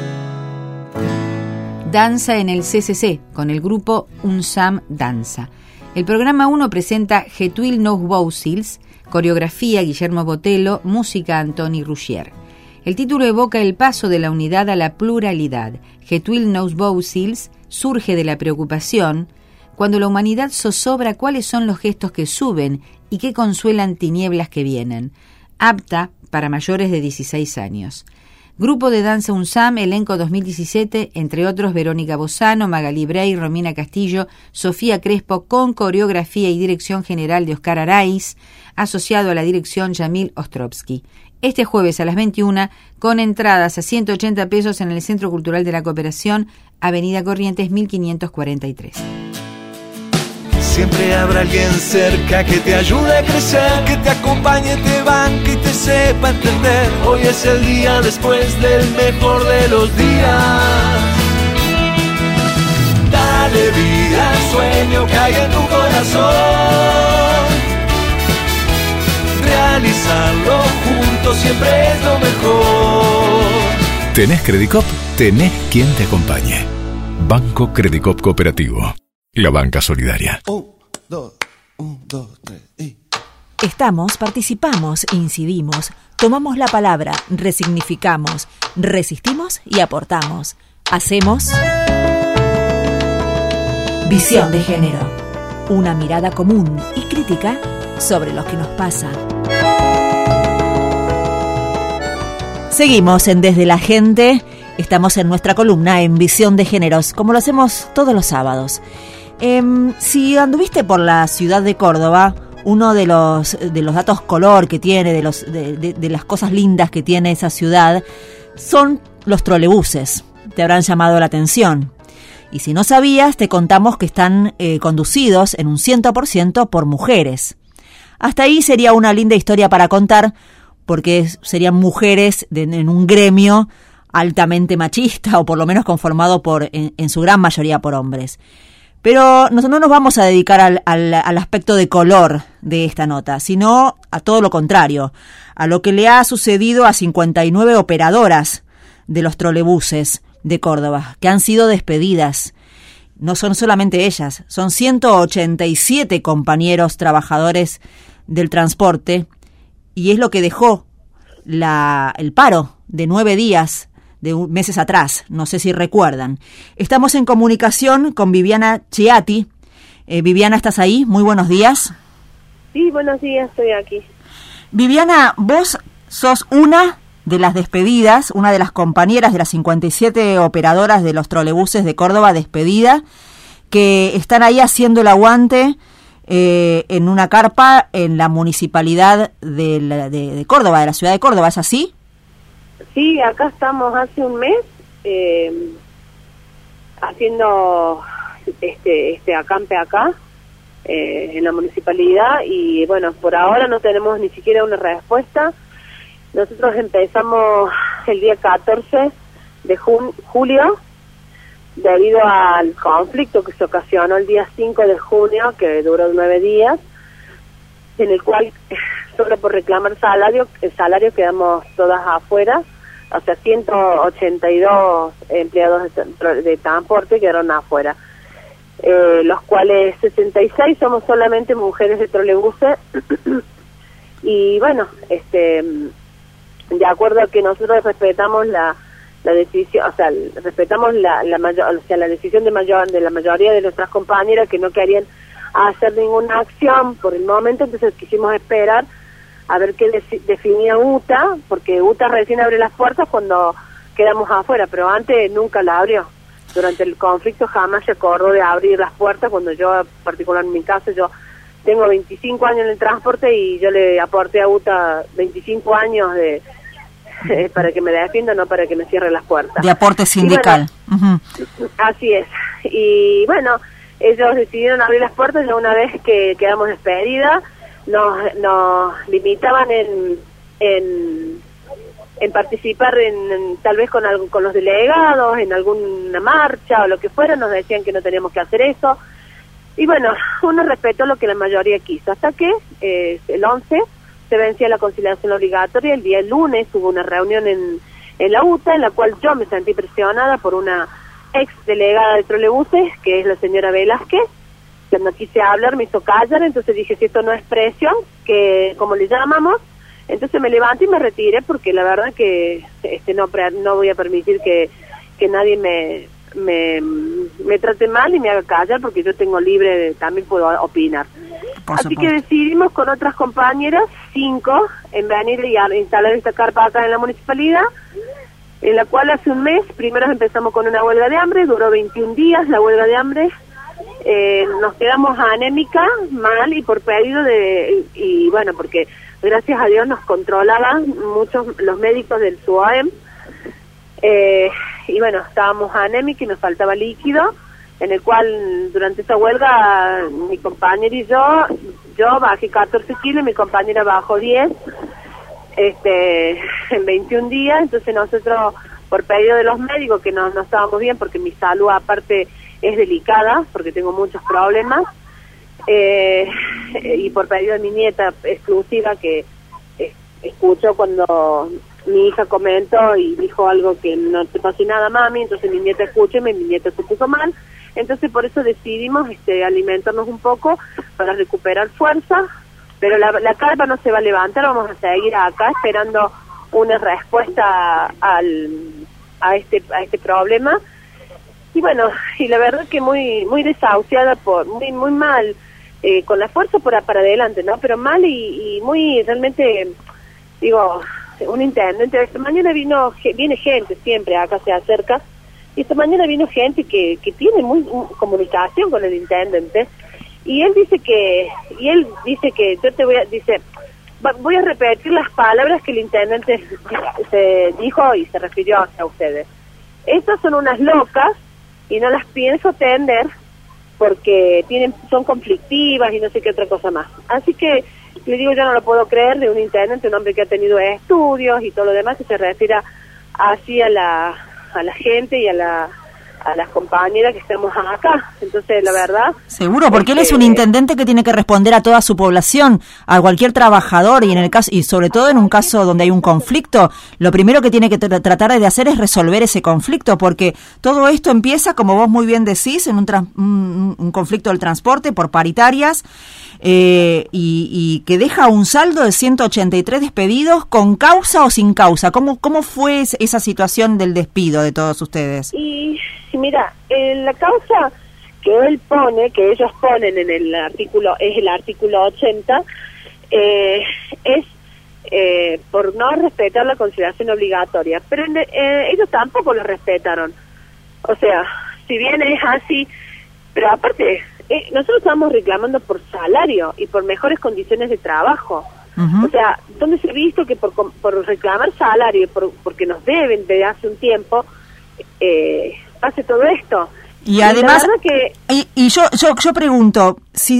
Danza en el CCC, con el grupo UNSAM Danza. El programa 1 presenta Getuil Nous Bousils, coreografía Guillermo Botello, música Antoni Rougier. El título evoca el paso de la unidad a la pluralidad. Getuil Nous Bousils surge de la preocupación cuando la humanidad zozobra cuáles son los gestos que suben y que consuelan tinieblas que vienen. Apta para mayores de 16 años. Grupo de danza UNSAM, elenco 2017, entre otros Verónica Bozano, Magalí Brey, Romina Castillo, Sofía Crespo, con coreografía y dirección general de Oscar Araiz, asociado a la dirección Yamil Ostrovsky. Este jueves a las 21, con entradas a 180 pesos en el Centro Cultural de la Cooperación, Avenida Corrientes 1543. Siempre habrá alguien cerca que te ayude a crecer, que te acompañe, te banque y te sepa para entender. Hoy es el día después del mejor de los días. Dale vida al sueño que hay en tu corazón. Realizarlo juntos siempre es lo mejor. ¿Tenés Credicop? Tenés quien te acompañe. Banco Credicop Cooperativo. La banca solidaria. 1, 2, 3 y... Estamos, participamos, incidimos, tomamos la palabra, resignificamos, resistimos y aportamos. Hacemos Visión de Género. Una mirada común y crítica sobre lo que nos pasa. Seguimos en Desde la Gente. Estamos en nuestra columna en Visión de Géneros, como lo hacemos todos los sábados. Si anduviste por la ciudad de Córdoba, uno de los datos color que tiene, de las cosas lindas que tiene esa ciudad, son los trolebuses. Te habrán llamado la atención. Y si no sabías, te contamos que están conducidos en un 100% por mujeres. Hasta ahí sería una linda historia para contar, porque serían mujeres en un gremio altamente machista, o por lo menos conformado en su gran mayoría por hombres. Pero no nos vamos a dedicar al aspecto de color de esta nota, sino a todo lo contrario, a lo que le ha sucedido a 59 operadoras de los trolebuses de Córdoba, que han sido despedidas. No son solamente ellas, son 187 compañeros trabajadores del transporte, y es lo que dejó el paro de 9 días de meses atrás, no sé si recuerdan. Estamos en comunicación con Viviana Chiatti. Viviana, ¿estás ahí? Muy buenos días. Sí, buenos días, estoy aquí. Viviana, vos sos una de las despedidas, una de las compañeras de las 57 operadoras de los trolebuses de Córdoba despedida, que están ahí haciendo el aguante en una carpa en la municipalidad de Córdoba, de la ciudad de Córdoba, ¿es así? Sí, acá estamos hace un mes haciendo este acampe acá en la municipalidad, y bueno, por ahora no tenemos ni siquiera una respuesta. Nosotros empezamos el día 14 de julio debido al conflicto que se ocasionó el día 5 de junio, que duró 9 días, en el cual solo por reclamar el salario quedamos todas afuera. O sea, 182 empleados de transporte quedaron afuera, los cuales 66 somos solamente mujeres de trolebuses. Y bueno, de acuerdo a que nosotros respetamos la decisión, o sea, respetamos la decisión de la mayoría de nuestras compañeras, que no querían hacer ninguna acción por el momento, entonces quisimos esperar a ver qué definía UTA, porque UTA recién abre las puertas cuando quedamos afuera, pero antes nunca la abrió. Durante el conflicto jamás se acordó de abrir las puertas, cuando yo, en particular en mi caso, yo tengo 25 años en el transporte y yo le aporté a UTA 25 años para que me defienda, no para que me cierre las puertas. De aporte sindical. Bueno, así es. Y bueno, ellos decidieron abrir las puertas, ya una vez que quedamos despedidas, nos limitaban en participar tal vez con los delegados, en alguna marcha o lo que fuera. Nos decían que no teníamos que hacer eso, y bueno, uno respetó lo que la mayoría quiso, hasta que el 11 se vencía la conciliación obligatoria. El día lunes hubo una reunión en la UTA, en la cual yo me sentí presionada por una ex delegada de trolebuses, que es la señora Velázquez. Cuando quise hablar me hizo callar, entonces dije, si esto no es presión, que como le llamamos, entonces me levanté y me retiré, porque la verdad que no voy a permitir que nadie me trate mal y me haga callar, porque yo tengo también puedo opinar. Así que decidimos con otras compañeras, 5, en venir y a instalar esta carpa acá en la municipalidad, en la cual hace un mes, primero empezamos con una huelga de hambre, duró 21 días la huelga de hambre. Nos quedamos anémicas, mal, y por pedido y bueno, porque gracias a Dios nos controlaban muchos los médicos del SUAEM, y bueno, estábamos anémicas y nos faltaba líquido, en el cual durante esa huelga mi compañera y yo bajé 14 kilos, mi compañera bajó 10, en 21 días. Entonces nosotros, por pedido de los médicos, que no estábamos bien, porque mi salud aparte es delicada, porque tengo muchos problemas, y por pedido de mi nieta exclusiva, que escuchó cuando mi hija comentó y dijo algo que no te pasó nada, mami, entonces mi nieta escuchó y mi nieta se puso mal. Entonces por eso decidimos alimentarnos un poco para recuperar fuerza, pero la carpa no se va a levantar, vamos a seguir acá esperando una respuesta a este problema. Y bueno, y la verdad que muy desahuciada, muy mal, con la fuerza para adelante, ¿no? Pero mal y muy realmente, digo, un intendente. Esta mañana viene gente, siempre acá se acerca, y esta mañana vino gente que tiene comunicación con el intendente, y él dice que yo te voy a repetir las palabras que el intendente se dijo y se refirió a ustedes. Estas son unas locas y no las pienso atender porque son conflictivas y no sé qué otra cosa más. Así que le digo, yo no lo puedo creer de un intendente, un hombre que ha tenido estudios y todo lo demás, que se refiera así a la gente y a las compañeras que estamos acá. Entonces, la verdad... Seguro, porque él es un intendente que tiene que responder a toda su población, a cualquier trabajador, y sobre todo en un caso donde hay un conflicto, lo primero que tiene que tratar de hacer es resolver ese conflicto, porque todo esto empieza, como vos muy bien decís, en un conflicto del transporte por paritarias, y que deja un saldo de 183 despedidos con causa o sin causa. ¿Cómo fue esa situación del despido de todos ustedes? Y mira, la causa que ellos ponen en el artículo, es el artículo 80, es por no respetar la conciliación obligatoria, pero ellos tampoco lo respetaron. O sea, si bien es así, pero aparte, nosotros estamos reclamando por salario y por mejores condiciones de trabajo. Uh-huh. O sea, ¿dónde se ha visto que por reclamar salario, porque nos deben desde hace un tiempo, pase todo esto? Y además, yo pregunto,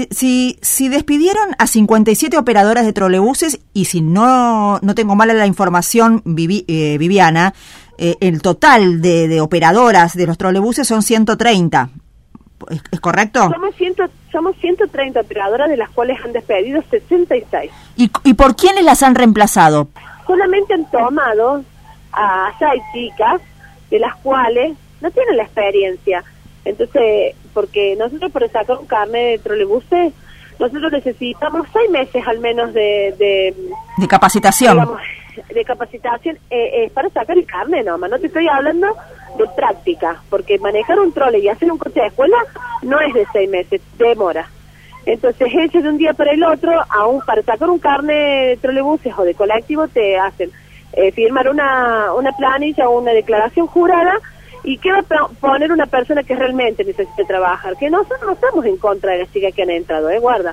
si despidieron a 57 operadoras de trolebuses, y si no tengo mala la información, Viviana, el total de operadoras de los trolebuses son 130, ¿es correcto? Somos 130 operadoras, de las cuales han despedido 66. ¿Y por quiénes las han reemplazado? Solamente han tomado a 6 chicas, de las cuales no tienen la experiencia. Entonces, porque nosotros para sacar un carnet de trolebuses, nosotros necesitamos 6 meses al menos de capacitación. Digamos, de capacitación para sacar el carnet nomás. No te estoy hablando de práctica, porque manejar un trole y hacer un coche de escuela no es de 6 meses, demora. Entonces ellos de un día para el otro, aún para sacar un carnet de trolebuses o de colectivo, te hacen firmar una planilla o una declaración jurada. ¿Y qué va a poner una persona que realmente necesite trabajar? Que nosotros no estamos en contra de las chicas que han entrado, guarda.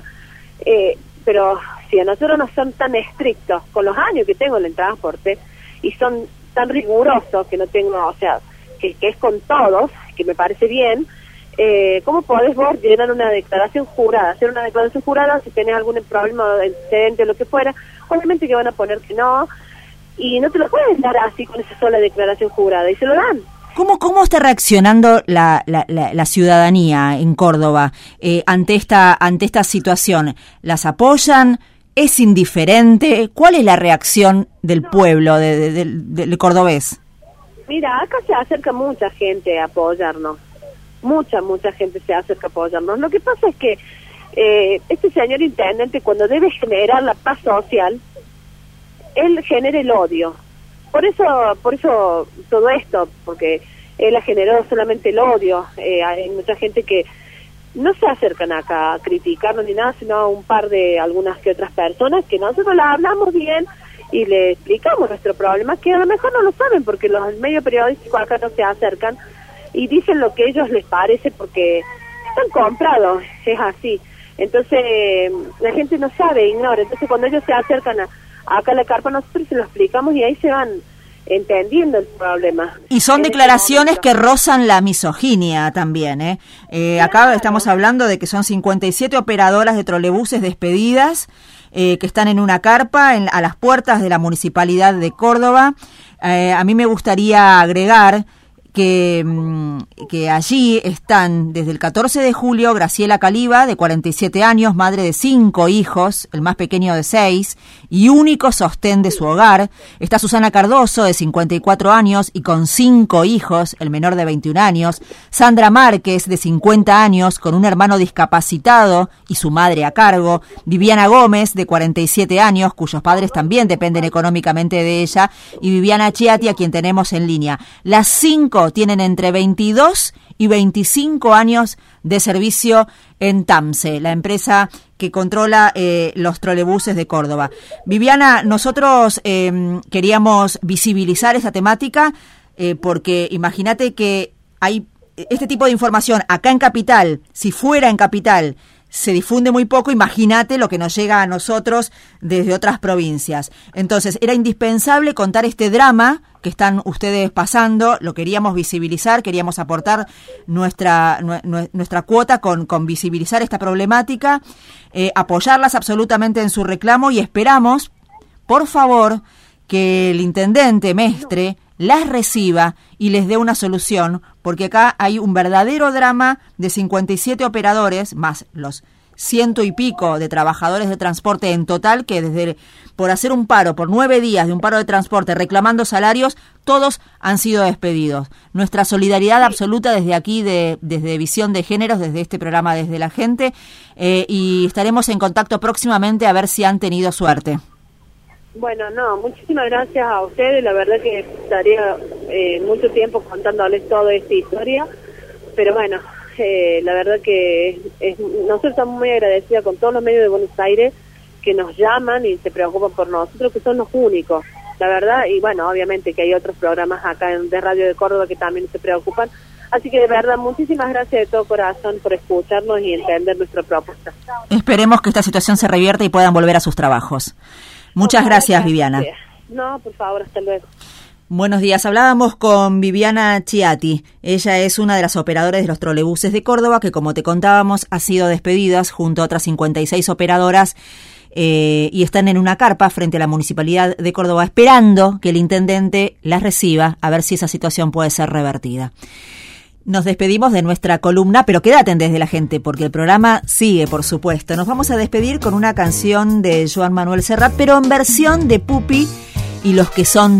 Pero si a nosotros no son tan estrictos, con los años que tengo en el transporte, y son tan rigurosos, que no tengo, o sea, que es con todos, que me parece bien, ¿cómo podés vos llenar una declaración jurada? Hacer una declaración jurada, si tenés algún problema, antecedente o lo que fuera, obviamente que van a poner que no, y no te lo pueden dar así con esa sola declaración jurada, y se lo dan. ¿Cómo está reaccionando la ciudadanía en Córdoba ante esta situación? ¿Las apoyan? ¿Es indiferente? ¿Cuál es la reacción del pueblo, del cordobés? Mira, acá se acerca mucha gente a apoyarnos. Mucha gente se acerca a apoyarnos. Lo que pasa es que este señor intendente, cuando debe generar la paz social, él genera el odio. Por eso todo esto, porque él ha generado solamente el odio. Hay mucha gente que no se acercan acá a criticarnos ni nada, sino a un par de algunas que otras personas que nosotros la hablamos bien y le explicamos nuestro problema, que a lo mejor no lo saben porque los medios periodísticos acá no se acercan y dicen lo que a ellos les parece porque están comprados, es así. Entonces la gente no sabe, ignora. Entonces cuando ellos se acercan acá a la carpa, nosotros se lo explicamos y ahí se van entendiendo el problema. Y son declaraciones que rozan la misoginia también, ¿eh? Acá estamos hablando de que son 57 operadoras de trolebuses despedidas, que están en una carpa a las puertas de la Municipalidad de Córdoba. A mí me gustaría agregar que allí están desde el 14 de julio Graciela Caliba, de 47 años, madre de 5 hijos, el más pequeño de 6, y único sostén de su hogar. Está Susana Cardoso, de 54 años y con 5 hijos, el menor de 21 años. Sandra Márquez, de 50 años, con un hermano discapacitado y su madre a cargo. Viviana Gómez, de 47 años, cuyos padres también dependen económicamente de ella. Y Viviana Chiati, a quien tenemos en línea. Las 5 tienen entre 22 y 25 años de servicio en TAMSE, la empresa que controla los trolebuses de Córdoba. Viviana, nosotros queríamos visibilizar esa temática porque imagínate que hay este tipo de información acá en Capital, si fuera en Capital se difunde muy poco, imagínate lo que nos llega a nosotros desde otras provincias. Entonces, era indispensable contar este drama que están ustedes pasando, lo queríamos visibilizar, queríamos aportar nuestra cuota con visibilizar esta problemática, apoyarlas absolutamente en su reclamo y esperamos, por favor, que el intendente Mestre las reciba y les dé una solución, porque acá hay un verdadero drama de 57 operadores, más los 100 y pico de trabajadores de transporte en total, que por hacer un paro, por 9 días de un paro de transporte, reclamando salarios, todos han sido despedidos. Nuestra solidaridad absoluta desde aquí, desde Visión de Géneros, desde este programa Desde la Gente, y estaremos en contacto próximamente a ver si han tenido suerte. Bueno, no, muchísimas gracias a ustedes, la verdad que estaría mucho tiempo contándoles toda esta historia, pero bueno, la verdad que nosotros estamos muy agradecidas con todos los medios de Buenos Aires que nos llaman y se preocupan por nosotros, que son los únicos, la verdad, y bueno, obviamente que hay otros programas acá de Radio de Córdoba que también se preocupan, así que de verdad, muchísimas gracias de todo corazón por escucharnos y entender nuestra propuesta. Esperemos que esta situación se revierta y puedan volver a sus trabajos. Muchas gracias, Viviana. No, por favor, hasta luego. Buenos días. Hablábamos con Viviana Chiati. Ella es una de las operadoras de los trolebuses de Córdoba que, como te contábamos, ha sido despedida junto a otras 56 operadoras y están en una carpa frente a la Municipalidad de Córdoba esperando que el intendente las reciba a ver si esa situación puede ser revertida. Nos despedimos de nuestra columna, pero quédate en Desde la Gente, porque el programa sigue, por supuesto. Nos vamos a despedir con una canción de Joan Manuel Serrat, pero en versión de Pupi y Los que son.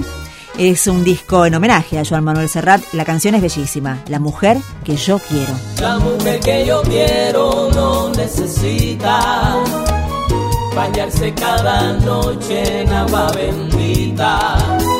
Es un disco en homenaje a Joan Manuel Serrat. La canción es bellísima, La mujer que yo quiero. La mujer que yo quiero no necesita bañarse cada noche en agua bendita.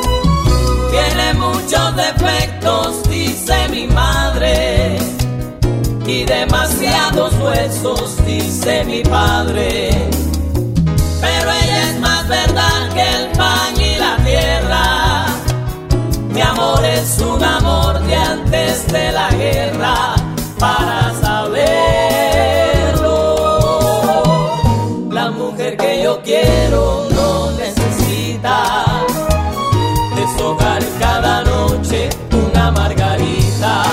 Tiene muchos defectos, dice mi madre, y demasiados huesos, dice mi padre. Pero ella es más verdad que el pan y la tierra. Mi amor es un amor de antes de la guerra, para saberlo. La mujer que yo quiero no necesita deshogar cada noche una margarita.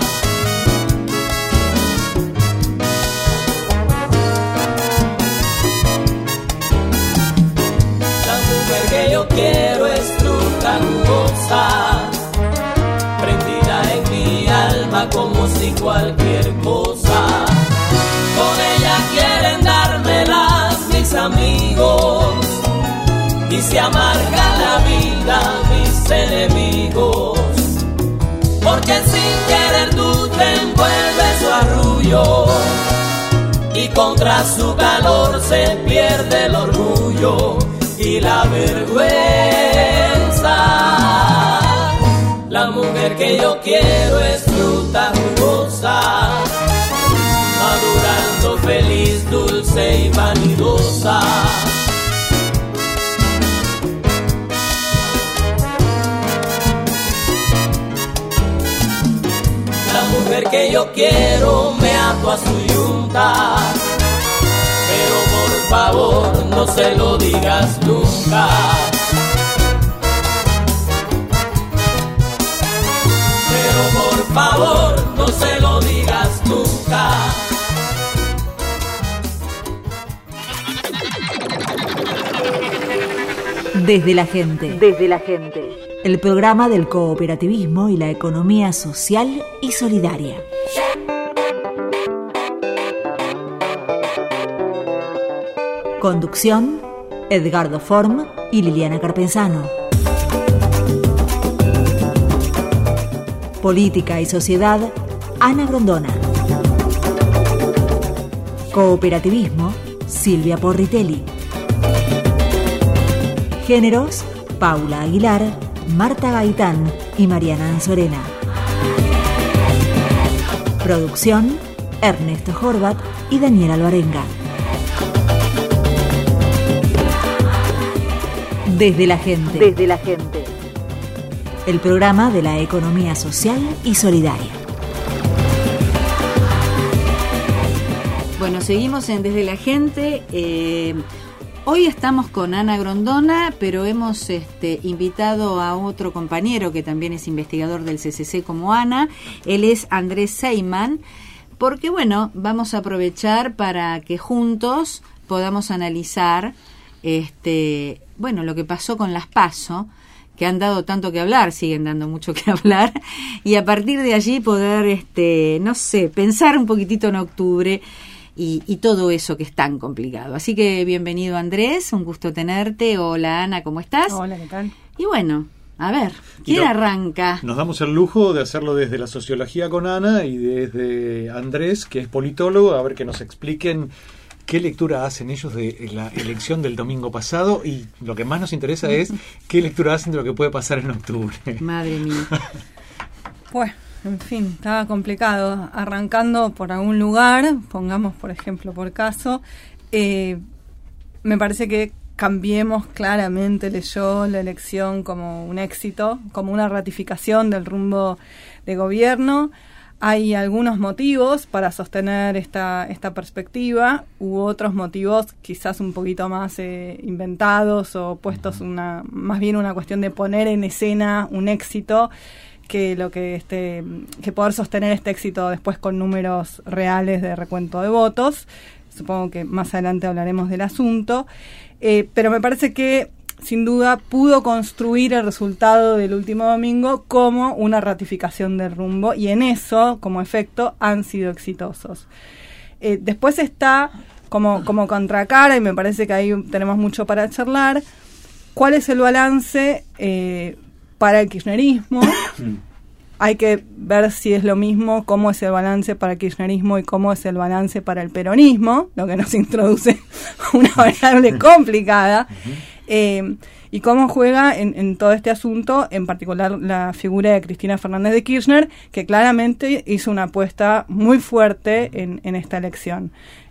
La mujer que yo quiero es fruta jugosa, prendida en mi alma como si cualquier cosa. Con ella quieren dármelas mis amigos y se amarga la vida mis enemigos, porque sin querer tú te envuelves su arrullo y contra su calor se pierde el orgullo y la vergüenza. La mujer que yo quiero es fruta jugosa, madurando feliz, dulce y vanidosa. La mujer que yo quiero me ato a su yunta, pero por favor no se lo digas nunca. favor, no se lo digas nunca. Desde la gente. Desde la gente. El programa del cooperativismo y la economía social y solidaria. Conducción: Edgardo Form y Liliana Carpenzano. Política y sociedad: Ana Grondona. Cooperativismo: Silvia Porritelli. Géneros: Paula Aguilar, Marta Gaitán y Mariana Anzorena. Producción: Ernesto Horvat y Daniela Alvarenga. Desde la gente. Desde la gente. El programa de la economía social y solidaria. Bueno, seguimos en Desde la gente. Hoy estamos con Ana Grondona, pero hemos invitado a otro compañero que también es investigador del CCC como Ana. Él es Andrés Seyman, porque bueno, vamos a aprovechar para que juntos podamos analizar lo que pasó con las PASO, que han dado tanto que hablar, siguen dando mucho que hablar, y a partir de allí poder, pensar un poquitito en octubre y todo eso que es tan complicado. Así que bienvenido, Andrés, un gusto tenerte. Hola, Ana, ¿cómo estás? Hola, ¿qué tal? Y bueno, a ver, ¿quién arranca? Nos damos el lujo de hacerlo desde la sociología con Ana y desde Andrés, que es politólogo, a ver que nos expliquen qué lectura hacen ellos de la elección del domingo pasado, y lo que más nos interesa es qué lectura hacen de lo que puede pasar en octubre. Madre mía. Pues, en fin, estaba complicado. Arrancando por algún lugar, pongamos por ejemplo por caso, me parece que Cambiemos claramente leyó la elección como un éxito, como una ratificación del rumbo de gobierno. Hay algunos motivos para sostener esta perspectiva, u otros motivos quizás un poquito más inventados o puestos más bien una cuestión de poner en escena un éxito que lo que poder sostener este éxito después con números reales de recuento de votos. Supongo que más adelante hablaremos del asunto, pero me parece que sin duda pudo construir el resultado del último domingo como una ratificación del rumbo, y en eso, como efecto, han sido exitosos. Después está como contracara, y me parece que ahí tenemos mucho para charlar, cuál es el balance para el kirchnerismo. Hay que ver si es lo mismo, cómo es el balance para el kirchnerismo y cómo es el balance para el peronismo, lo que nos introduce una variable complicada. Y cómo juega en todo este asunto, en particular la figura de Cristina Fernández de Kirchner, que claramente hizo una apuesta muy fuerte en esta elección.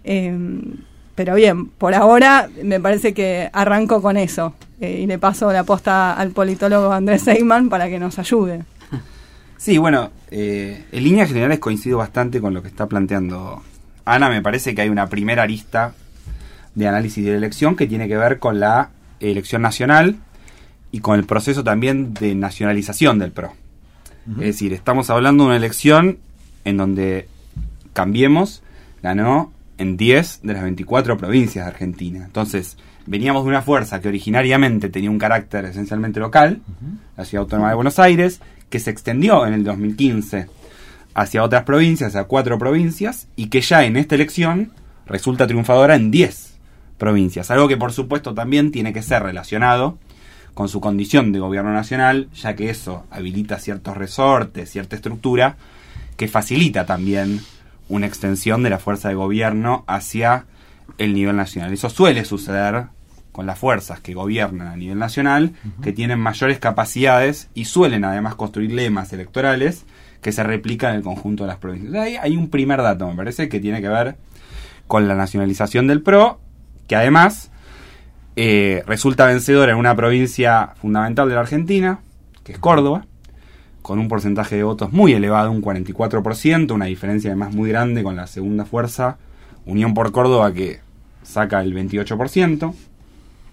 Pero bien, por ahora me parece que arranco con eso, y le paso la posta al politólogo Andrés Seyman para que nos ayude. Sí, bueno, en líneas generales coincido bastante con lo que está planteando Ana. Me parece que hay una primera arista de análisis de la elección que tiene que ver con la elección nacional y con el proceso también de nacionalización del PRO. Es decir, estamos hablando de una elección en donde Cambiemos ganó en 10 de las 24 provincias de Argentina. Entonces, veníamos de una fuerza que originariamente tenía un carácter esencialmente local, la Ciudad Autónoma de Buenos Aires, que se extendió en el 2015 hacia otras provincias, hacia 4 provincias, y que ya en esta elección resulta triunfadora en 10 provincias. Algo que por supuesto también tiene que ser relacionado con su condición de gobierno nacional, ya que eso habilita ciertos resortes, cierta estructura, que facilita también una extensión de la fuerza de gobierno hacia el nivel nacional. Eso suele suceder con las fuerzas que gobiernan a nivel nacional, que tienen mayores capacidades y suelen además construir lemas electorales que se replican en el conjunto de las provincias. Ahí hay un primer dato, me parece, que tiene que ver con la nacionalización del PRO, que además resulta vencedora en una provincia fundamental de la Argentina, que es Córdoba, con un porcentaje de votos muy elevado, un 44%, una diferencia además muy grande con la segunda fuerza, Unión por Córdoba, que saca el 28%.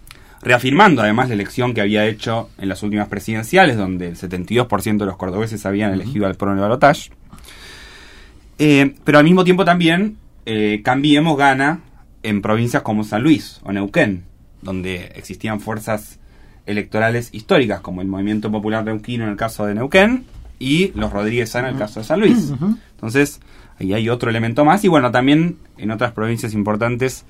reafirmando además la elección que había hecho en las últimas presidenciales, donde el 72% de los cordobeses habían elegido al PRO en el balotaje. Pero al mismo tiempo también Cambiemos gana en provincias como San Luis o Neuquén, donde existían fuerzas electorales históricas como el Movimiento Popular Neuquino en el caso de Neuquén y los Rodríguez Sá en el caso de San Luis. Entonces ahí hay otro elemento más, y bueno, también en otras provincias importantes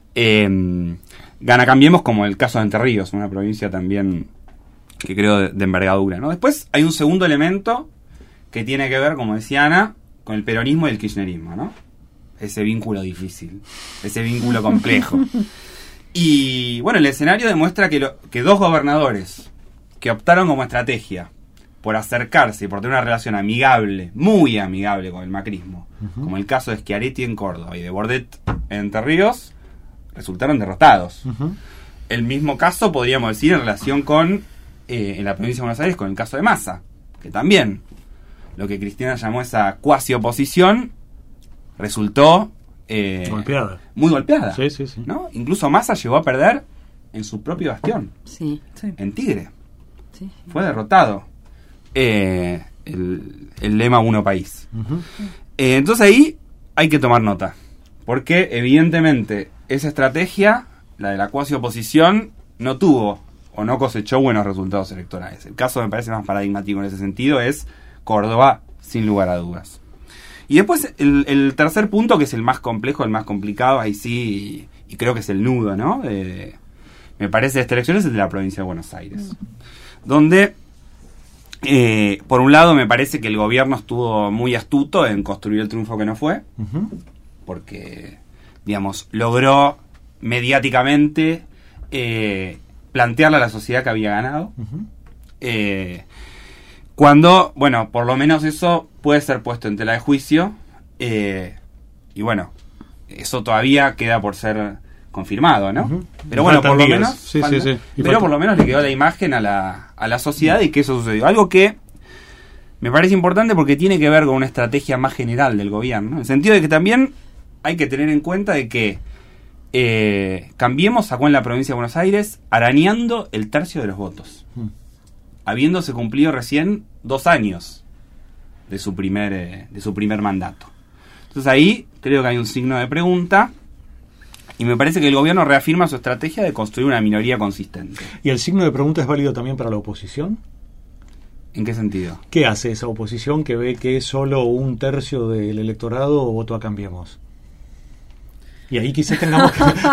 gana Cambiemos, como el caso de Entre Ríos, una provincia también que creo de envergadura, ¿no? Después hay un segundo elemento que tiene que ver, como decía Ana, con el peronismo y el kirchnerismo, ¿no? Ese vínculo difícil, ese vínculo complejo. Y bueno, el escenario demuestra que dos gobernadores que optaron como estrategia por acercarse y por tener una relación amigable, muy amigable con el macrismo, como el caso de Schiaretti en Córdoba y de Bordet en Entre Ríos, resultaron derrotados. El mismo caso podríamos decir en relación con en la provincia de Buenos Aires con el caso de Massa, que también lo que Cristina llamó esa cuasi oposición resultó golpeada. Muy golpeada. Sí, sí, sí. ¿No? Incluso Massa llegó a perder en su propio bastión, en Tigre. Sí. Fue derrotado el lema Uno País. Entonces ahí hay que tomar nota, porque evidentemente esa estrategia, la de la cuasi oposición, no tuvo o no cosechó buenos resultados electorales. El caso me parece más paradigmático en ese sentido es Córdoba, sin lugar a dudas. Y después el tercer punto, que es el más complejo, el más complicado, ahí sí, y creo que es el nudo, ¿no? Me parece de esta elección es el de la provincia de Buenos Aires, donde por un lado me parece que el gobierno estuvo muy astuto en construir el triunfo que no fue, porque, digamos, logró mediáticamente plantearle a la sociedad que había ganado, cuando, bueno, por lo menos eso puede ser puesto en tela de juicio, y bueno, eso todavía queda por ser confirmado, ¿no? Pero bueno, por lo menos pero por lo menos le quedó la imagen a la sociedad y que eso sucedió. Algo que me parece importante porque tiene que ver con una estrategia más general del gobierno, ¿no? En el sentido de que también hay que tener en cuenta de que Cambiemos sacó en la provincia de Buenos Aires arañando el tercio de los votos, habiéndose cumplido recién 2 años de su primer mandato. Entonces ahí creo que hay un signo de pregunta, y me parece que el gobierno reafirma su estrategia de construir una minoría consistente. ¿Y el signo de pregunta es válido también para la oposición? ¿En qué sentido? ¿Qué hace esa oposición que ve que solo un tercio del electorado votó a Cambiemos? Y ahí quizás tengamos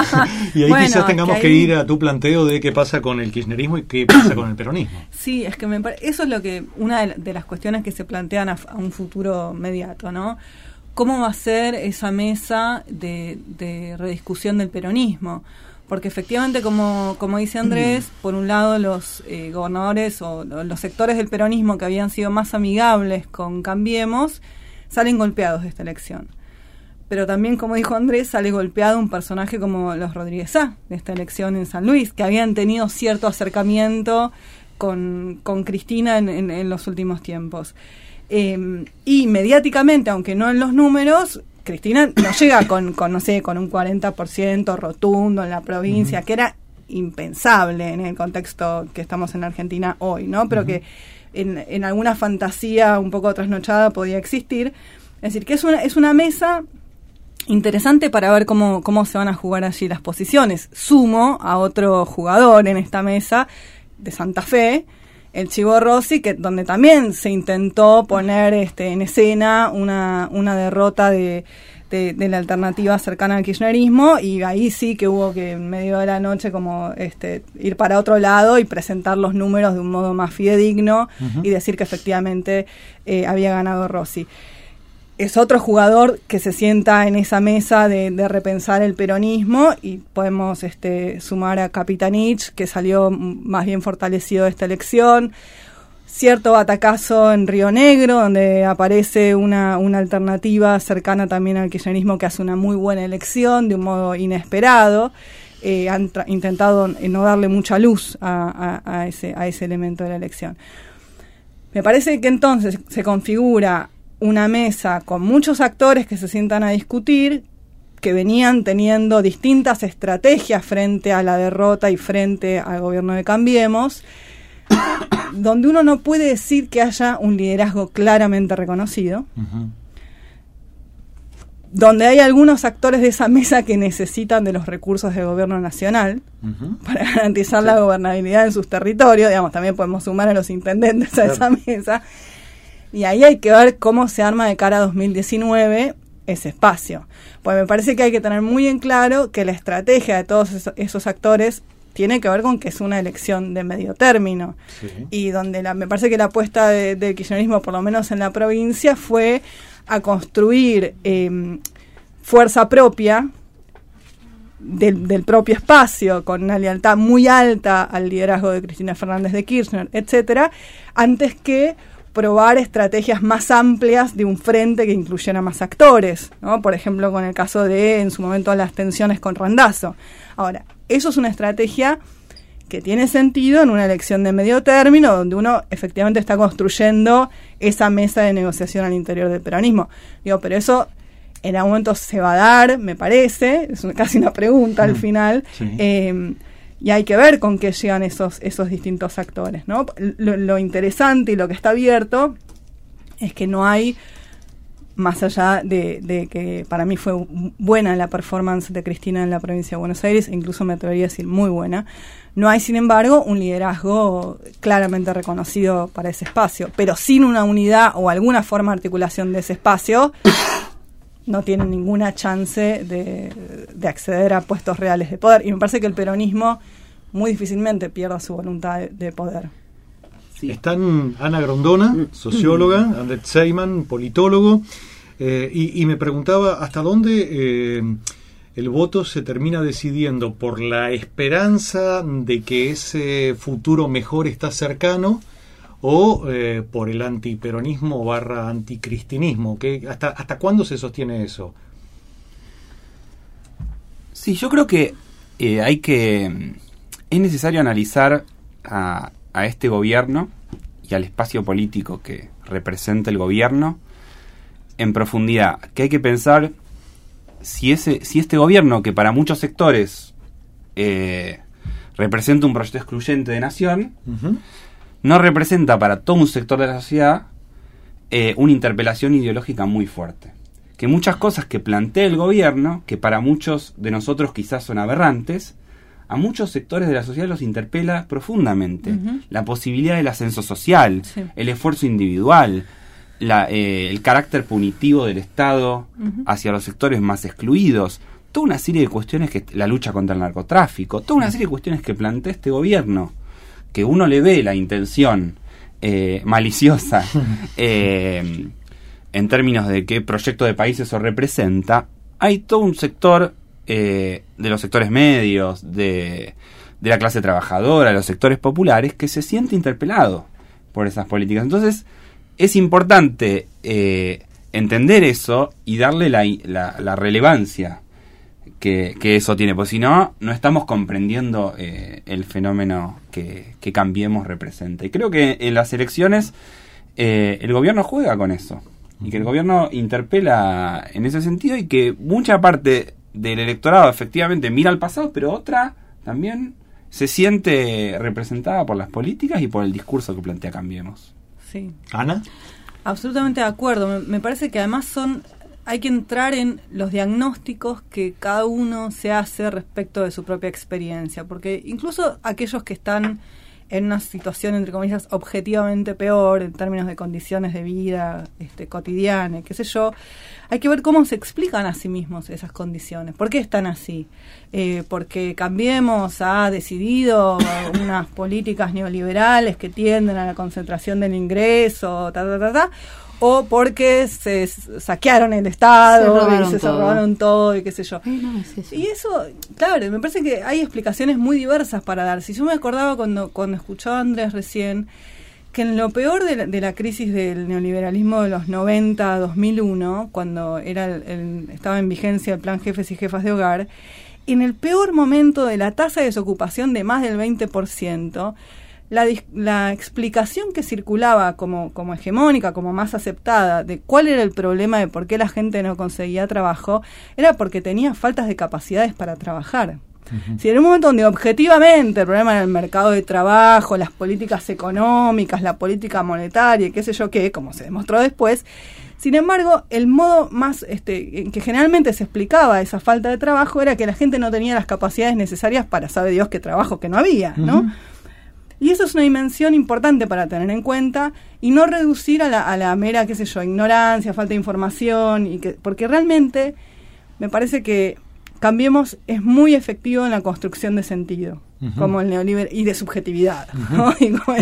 que ir a tu planteo de qué pasa con el kirchnerismo y qué pasa con el peronismo. Sí, es que eso es lo que una de las cuestiones que se plantean a un futuro inmediato, ¿no? ¿Cómo va a ser esa mesa de rediscusión del peronismo? Porque efectivamente, como dice Andrés, por un lado los gobernadores o los sectores del peronismo que habían sido más amigables con Cambiemos salen golpeados de esta elección. Pero también, como dijo Andrés, sale golpeado un personaje como los Rodríguez Sá de esta elección en San Luis, que habían tenido cierto acercamiento con Cristina en los últimos tiempos. Y mediáticamente, aunque no en los números, Cristina no llega con un 40% rotundo en la provincia, que era impensable en el contexto que estamos en Argentina hoy, ¿no? Pero que en alguna fantasía un poco trasnochada podía existir. Es decir, que es una mesa interesante para ver cómo se van a jugar allí las posiciones. Sumo a otro jugador en esta mesa de Santa Fe, el Chivo Rossi, donde también se intentó poner en escena una derrota de la alternativa cercana al kirchnerismo, y ahí sí que hubo que en medio de la noche como ir para otro lado y presentar los números de un modo más fidedigno y decir que efectivamente había ganado Rossi. Es otro jugador que se sienta en esa mesa de repensar el peronismo, y podemos sumar a Capitanich, que salió más bien fortalecido de esta elección. Cierto batacazo en Río Negro, donde aparece una alternativa cercana también al kirchnerismo que hace una muy buena elección de un modo inesperado. Han intentado no darle mucha luz a ese elemento de la elección. Me parece que entonces se configura una mesa con muchos actores que se sientan a discutir, que venían teniendo distintas estrategias frente a la derrota y frente al gobierno de Cambiemos, donde uno no puede decir que haya un liderazgo claramente reconocido, donde hay algunos actores de esa mesa que necesitan de los recursos del gobierno nacional para garantizar la gobernabilidad en sus territorios. Digamos, también podemos sumar a los intendentes a esa mesa, y ahí hay que ver cómo se arma de cara a 2019 ese espacio. Pues me parece que hay que tener muy en claro que la estrategia de todos esos actores tiene que ver con que es una elección de medio término, y donde me parece que la apuesta del kirchnerismo, por lo menos en la provincia, fue a construir fuerza propia del propio espacio, con una lealtad muy alta al liderazgo de Cristina Fernández de Kirchner, etcétera, antes que probar estrategias más amplias de un frente que incluyera más actores, ¿no? Por ejemplo, con el caso de, en su momento, las tensiones con Randazzo. Ahora, eso es una estrategia que tiene sentido en una elección de medio término, donde uno efectivamente está construyendo esa mesa de negociación al interior del peronismo. Digo, pero eso en algún momento se va a dar, me parece, es casi una pregunta al final, y hay que ver con qué llegan esos distintos actores, ¿no? Lo interesante y lo que está abierto es que no hay, más allá de que para mí fue buena la performance de Cristina en la provincia de Buenos Aires, incluso me atrevería a decir muy buena, no hay, sin embargo, un liderazgo claramente reconocido para ese espacio, pero sin una unidad o alguna forma de articulación de ese espacio, no tienen ninguna chance de acceder a puestos reales de poder. Y me parece que el peronismo muy difícilmente pierda su voluntad de poder. Están Ana Grondona, socióloga, Andrés Seyman, politólogo, y me preguntaba hasta dónde el voto se termina decidiendo por la esperanza de que ese futuro mejor está cercano, o por el antiperonismo / anticristinismo. ¿Hasta cuándo se sostiene eso? Sí, yo creo que es necesario analizar a este gobierno y al espacio político que representa el gobierno en profundidad. Que hay que pensar si este gobierno, que para muchos sectores representa un proyecto excluyente de nación, no representa para todo un sector de la sociedad una interpelación ideológica muy fuerte. Que muchas cosas que plantea el gobierno, que para muchos de nosotros quizás son aberrantes, a muchos sectores de la sociedad los interpela profundamente. La posibilidad del ascenso social, el esfuerzo individual, el carácter punitivo del Estado hacia los sectores más excluidos, toda una serie de cuestiones, la lucha contra el narcotráfico, toda una serie de cuestiones que plantea este gobierno, que uno le ve la intención maliciosa en términos de qué proyecto de país eso representa. Hay todo un sector de los sectores medios, de la clase trabajadora, de los sectores populares, que se siente interpelado por esas políticas. Entonces es importante entender eso y darle la relevancia que eso tiene, porque si no, no estamos comprendiendo el fenómeno que Cambiemos representa. Y creo que en las elecciones el gobierno juega con eso, y que el gobierno interpela en ese sentido, y que mucha parte del electorado efectivamente mira al pasado, pero otra también se siente representada por las políticas y por el discurso que plantea Cambiemos. Sí. ¿Ana? Absolutamente de acuerdo. Me parece que además hay que entrar en los diagnósticos que cada uno se hace respecto de su propia experiencia, porque incluso aquellos que están en una situación, entre comillas, objetivamente peor en términos de condiciones de vida cotidiana, qué sé yo, hay que ver cómo se explican a sí mismos esas condiciones. ¿Por qué están así? Porque Cambiemos ha decidido unas políticas neoliberales que tienden a la concentración del ingreso, o porque se saquearon el Estado y se robaron todo y qué sé yo. No es eso. Y eso, claro, me parece que hay explicaciones muy diversas para dar. Si yo me acordaba cuando escuchaba a Andrés recién, que en lo peor de la crisis del neoliberalismo de los 90 a 2001, cuando estaba en vigencia el plan Jefes y Jefas de Hogar, en el peor momento de la tasa de desocupación de más del 20%, la explicación que circulaba como hegemónica, como más aceptada, de cuál era el problema de por qué la gente no conseguía trabajo, era porque tenía faltas de capacidades para trabajar. Si en un momento donde objetivamente el problema era el mercado de trabajo, las políticas económicas, la política monetaria y qué sé yo qué, como se demostró después, sin embargo, el modo más en que generalmente se explicaba esa falta de trabajo era que la gente no tenía las capacidades necesarias para saber Dios qué trabajo que no había, ¿no? Y eso es una dimensión importante para tener en cuenta y no reducir a la mera, qué sé yo, ignorancia, falta de información, porque realmente me parece que Cambiemos es muy efectivo en la construcción de sentido, como el neoliberalismo, y de subjetividad, ¿no?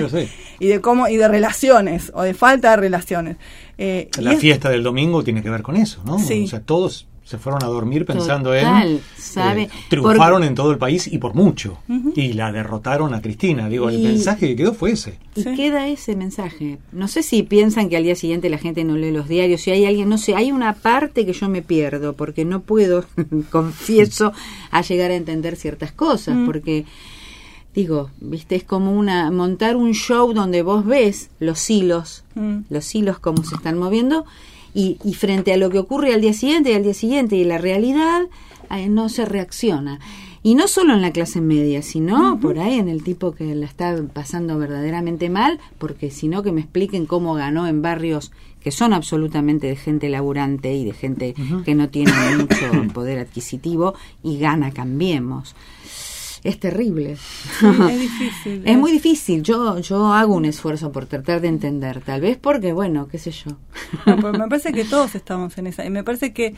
y de relaciones, o de falta de relaciones. La fiesta del domingo tiene que ver con eso, ¿no? Sí. O sea, todos se fueron a dormir pensando ¿sabe? triunfaron en todo el país y por mucho, y la derrotaron a Cristina. El mensaje que quedó fue ese. Y queda ese mensaje. No sé si piensan que al día siguiente la gente no lee los diarios, si hay alguien, no sé, hay una parte que yo me pierdo, porque no puedo, confieso, a llegar a entender ciertas cosas, porque digo, viste, es como montar un show donde vos ves los hilos cómo se están moviendo, y frente a lo que ocurre al día siguiente y la realidad, no se reacciona. Y no solo en la clase media, sino por ahí en el tipo que la está pasando verdaderamente mal, porque si no, que me expliquen cómo ganó en barrios que son absolutamente de gente laburante y de gente que no tiene mucho poder adquisitivo, y gana Cambiemos. Es terrible. Sí, es difícil. Es muy difícil. Yo hago un esfuerzo por tratar de entender, tal vez porque, bueno, qué sé yo. No, pero me parece que todos estamos en esa. Y me parece que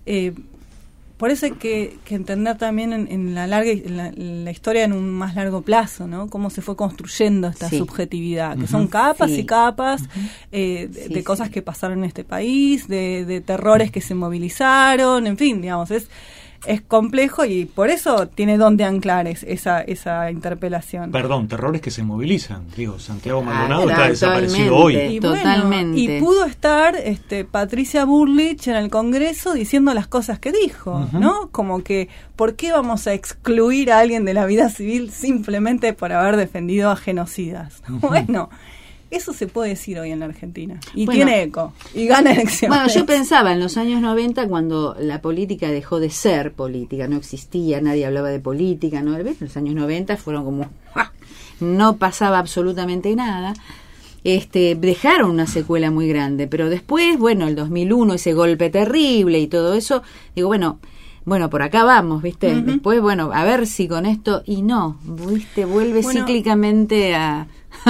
por eso hay que entender también en la historia en un más largo plazo, ¿no? Cómo se fue construyendo esta subjetividad, que son capas y capas de cosas que pasaron en este país, de terrores que se movilizaron, en fin, digamos, es complejo y por eso tiene donde anclar esa interpelación. Perdón, terrores que se movilizan. Digo, Santiago Maldonado está desaparecido hoy. Y totalmente. Y pudo estar Patricia Bullrich en el Congreso diciendo las cosas que dijo, ¿no? Como que, ¿por qué vamos a excluir a alguien de la vida civil simplemente por haber defendido a genocidas? Bueno, eso se puede decir hoy en la Argentina. Y tiene eco. Y gana elecciones. Bueno, yo pensaba en los años 90, cuando la política dejó de ser política, no existía, nadie hablaba de política, ¿no? En los años 90 fueron como... no pasaba absolutamente nada. Dejaron una secuela muy grande. Pero después, bueno, el 2001, ese golpe terrible y todo eso, digo, bueno, por acá vamos, ¿viste? Después, bueno, a ver si con esto... Y no, ¿viste? Vuelve cíclicamente a...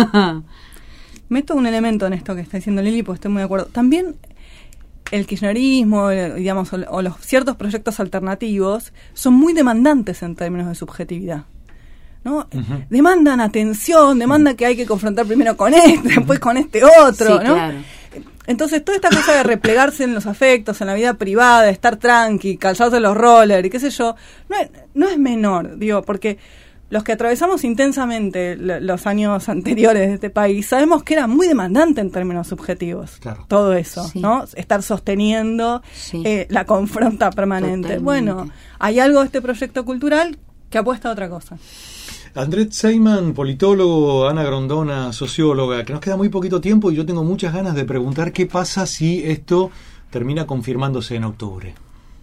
Meto un elemento en esto que está diciendo Lili, porque estoy muy de acuerdo. También el kirchnerismo, digamos, o los ciertos proyectos alternativos son muy demandantes en términos de subjetividad, ¿no? Demandan atención, demandan que hay que confrontar primero con después con otro, ¿no? Claro. Entonces, toda esta cosa de replegarse en los afectos, en la vida privada, de estar tranqui, calzarse los rollers y qué sé yo, no es menor, digo, porque los que atravesamos intensamente los años anteriores de este país, sabemos que era muy demandante en términos subjetivos. Claro. Todo eso, ¿no? Estar sosteniendo la confronta permanente. Totalmente. Bueno, hay algo de este proyecto cultural que apuesta a otra cosa. Andrés Seyman, politólogo, Ana Grondona, socióloga, que nos queda muy poquito tiempo y yo tengo muchas ganas de preguntar qué pasa si esto termina confirmándose en octubre.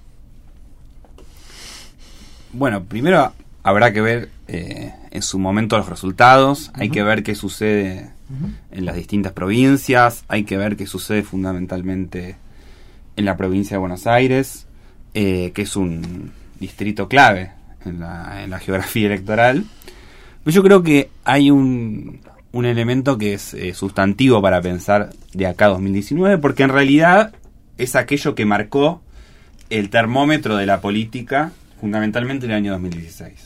Bueno, primero habrá que ver en su momento los resultados, hay que ver qué sucede en las distintas provincias, hay que ver qué sucede fundamentalmente en la provincia de Buenos Aires, que es un distrito clave en la geografía electoral. Pero yo creo que hay un elemento que es sustantivo para pensar de acá a 2019, porque en realidad es aquello que marcó el termómetro de la política fundamentalmente en el año 2016.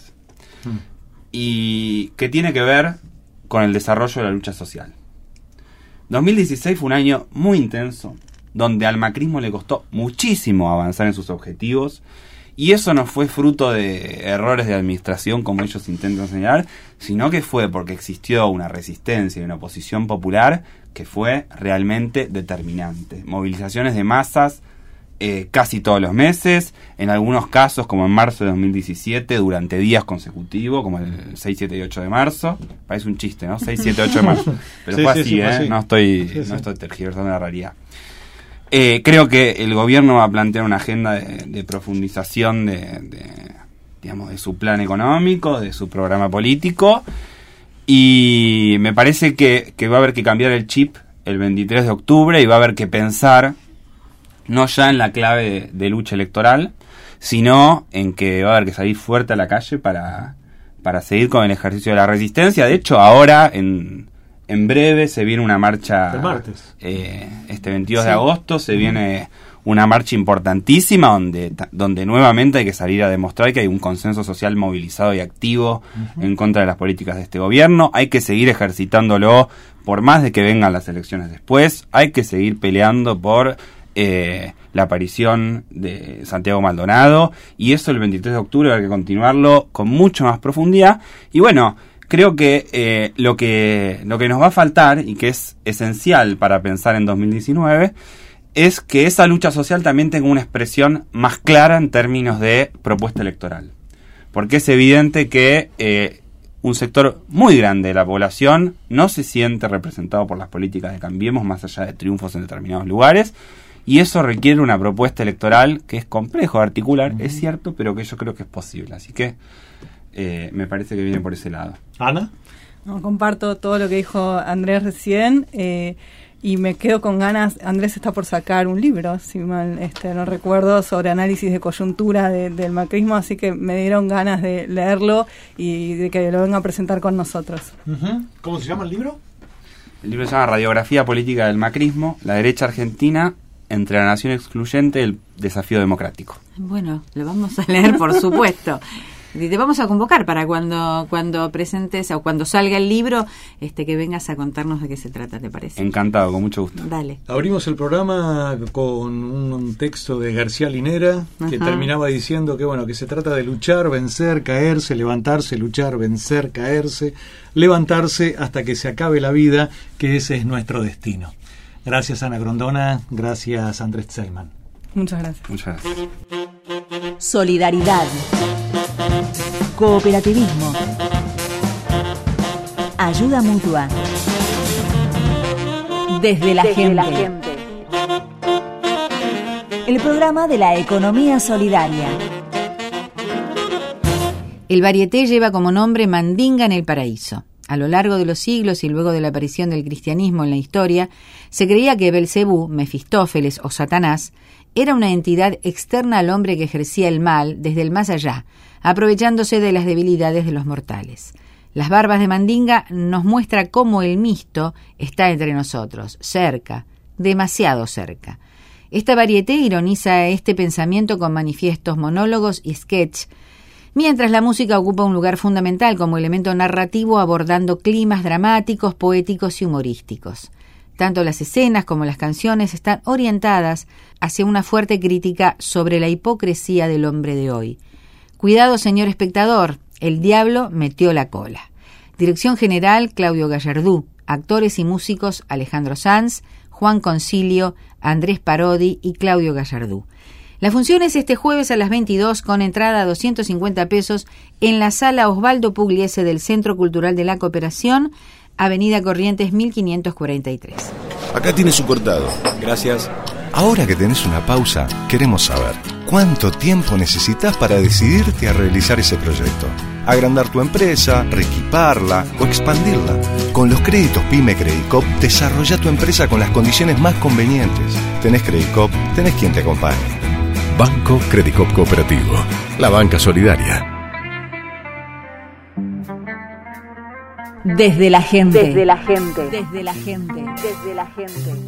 Y que tiene que ver con el desarrollo de la lucha social. 2016 fue un año muy intenso, donde al macrismo le costó muchísimo avanzar en sus objetivos, y eso no fue fruto de errores de administración como ellos intentan señalar, sino que fue porque existió una resistencia y una oposición popular que fue realmente determinante. Movilizaciones de masas casi todos los meses, en algunos casos, como en marzo de 2017, durante días consecutivos, como el 6, 7 y 8 de marzo. Parece un chiste, ¿no? 6, 7, 8 de marzo. Pero fue así, ¿eh? No estoy tergiversando la realidad. Creo que el gobierno va a plantear una agenda de profundización digamos, de su plan económico, de su programa político, y me parece que va a haber que cambiar el chip el 23 de octubre y va a haber que pensar no ya en la clave de lucha electoral, sino en que va a haber que salir fuerte a la calle para seguir con el ejercicio de la resistencia. De hecho, ahora, en breve, se viene una marcha... El martes. Este 22 de agosto se viene una marcha importantísima donde nuevamente hay que salir a demostrar que hay un consenso social movilizado y activo en contra de las políticas de este gobierno. Hay que seguir ejercitándolo por más de que vengan las elecciones después. Hay que seguir peleando por la aparición de Santiago Maldonado, y eso el 23 de octubre hay que continuarlo con mucho más profundidad. Y bueno, creo que lo que nos va a faltar, y que es esencial para pensar en 2019, es que esa lucha social también tenga una expresión más clara en términos de propuesta electoral. Porque es evidente que un sector muy grande de la población no se siente representado por las políticas de Cambiemos, más allá de triunfos en determinados lugares, y eso requiere una propuesta electoral que es complejo de articular, es cierto, pero que yo creo que es posible. Así que me parece que viene por ese lado. ¿Ana? No, comparto todo lo que dijo Andrés recién, y me quedo con ganas. Andrés está por sacar un libro, si mal no recuerdo, sobre análisis de coyuntura del macrismo, así que me dieron ganas de leerlo y de que lo venga a presentar con nosotros. ¿Cómo se llama el libro? El libro se llama Radiografía Política del Macrismo, la derecha argentina entre la nación excluyente y el desafío democrático. Bueno, lo vamos a leer, por supuesto. Te vamos a convocar para cuando presentes o cuando salga el libro, que vengas a contarnos de qué se trata, ¿te parece? Encantado, con mucho gusto. Dale. Abrimos el programa con un texto de García Linera que terminaba diciendo que se trata de luchar, vencer, caerse, levantarse, luchar, vencer, caerse, levantarse hasta que se acabe la vida, que ese es nuestro destino. Gracias, Ana Grondona. Gracias, Andrés Zeiman. Muchas gracias. Muchas gracias. Solidaridad. Cooperativismo. Ayuda mutua. Desde la gente. El programa de la economía solidaria. El varieté lleva como nombre Mandinga en el Paraíso. A lo largo de los siglos y luego de la aparición del cristianismo en la historia, se creía que Belcebú, Mefistófeles o Satanás era una entidad externa al hombre que ejercía el mal desde el más allá, aprovechándose de las debilidades de los mortales. Las Barbas de Mandinga nos muestra cómo el misto está entre nosotros, cerca, demasiado cerca. Esta varieté ironiza este pensamiento con manifiestos, monólogos y sketch, mientras la música ocupa un lugar fundamental como elemento narrativo abordando climas dramáticos, poéticos y humorísticos. Tanto las escenas como las canciones están orientadas hacia una fuerte crítica sobre la hipocresía del hombre de hoy. Cuidado, señor espectador, el diablo metió la cola. Dirección general, Claudio Gallardú. Actores y músicos, Alejandro Sanz, Juan Concilio, Andrés Parodi y Claudio Gallardú. La función es este jueves a las 22 con entrada a 250 pesos en la sala Osvaldo Pugliese del Centro Cultural de la Cooperación, Avenida Corrientes 1543. Acá tiene su cortado. Gracias. Ahora que tenés una pausa, queremos saber cuánto tiempo necesitas para decidirte a realizar ese proyecto. Agrandar tu empresa, reequiparla o expandirla. Con los créditos PYME Credicop, desarrolla tu empresa con las condiciones más convenientes. Tenés Credicop, tenés quien te acompañe. Banco Credicop Cooperativo, la banca solidaria. Desde la gente. Desde la gente. Desde la gente. Desde la gente.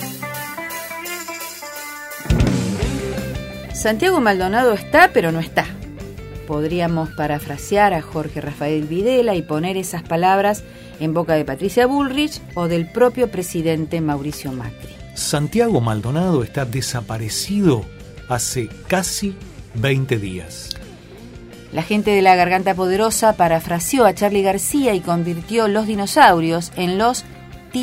Santiago Maldonado está, pero no está. Podríamos parafrasear a Jorge Rafael Videla y poner esas palabras en boca de Patricia Bullrich o del propio presidente Mauricio Macri. Santiago Maldonado está desaparecido hace casi 20 días. La gente de la Garganta Poderosa parafraseó a Charly García y convirtió los dinosaurios en los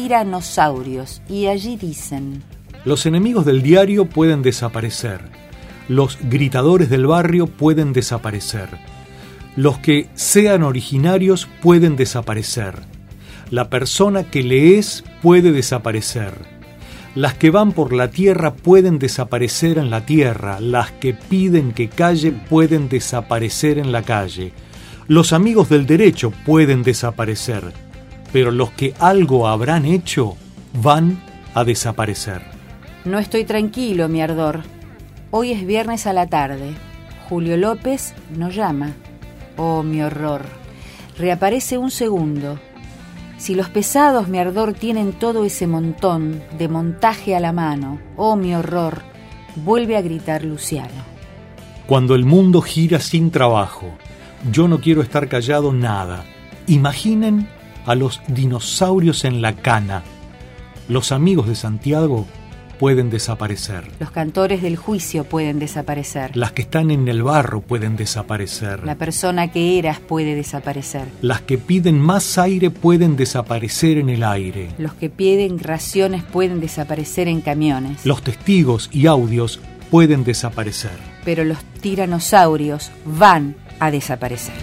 tiranosaurios. Y allí dicen: los enemigos del diario pueden desaparecer, Los gritadores del barrio pueden desaparecer. Los que sean originarios pueden desaparecer. La persona que le es puede desaparecer. Las que van por la tierra pueden desaparecer en la tierra. Las que piden que calle pueden desaparecer en la calle. Los amigos del derecho pueden desaparecer. Pero los que algo habrán hecho van a desaparecer. No estoy tranquilo, mi ardor. Hoy es viernes a la tarde. Julio López no llama. Oh, mi horror. Reaparece un segundo. Si los pesados, mi ardor, tienen todo ese montón de montaje a la mano, oh, mi horror, vuelve a gritar Luciano. Cuando el mundo gira sin trabajo, yo no quiero estar callado nada. Imaginen a los dinosaurios en la cana. Los amigos de Santiago pueden desaparecer. Los cantores del juicio pueden desaparecer. Las que están en el barro pueden desaparecer. La persona que eras puede desaparecer. Las que piden más aire pueden desaparecer en el aire. Los que piden raciones pueden desaparecer en camiones. Los testigos y audios pueden desaparecer. Pero los tiranosaurios van a desaparecer.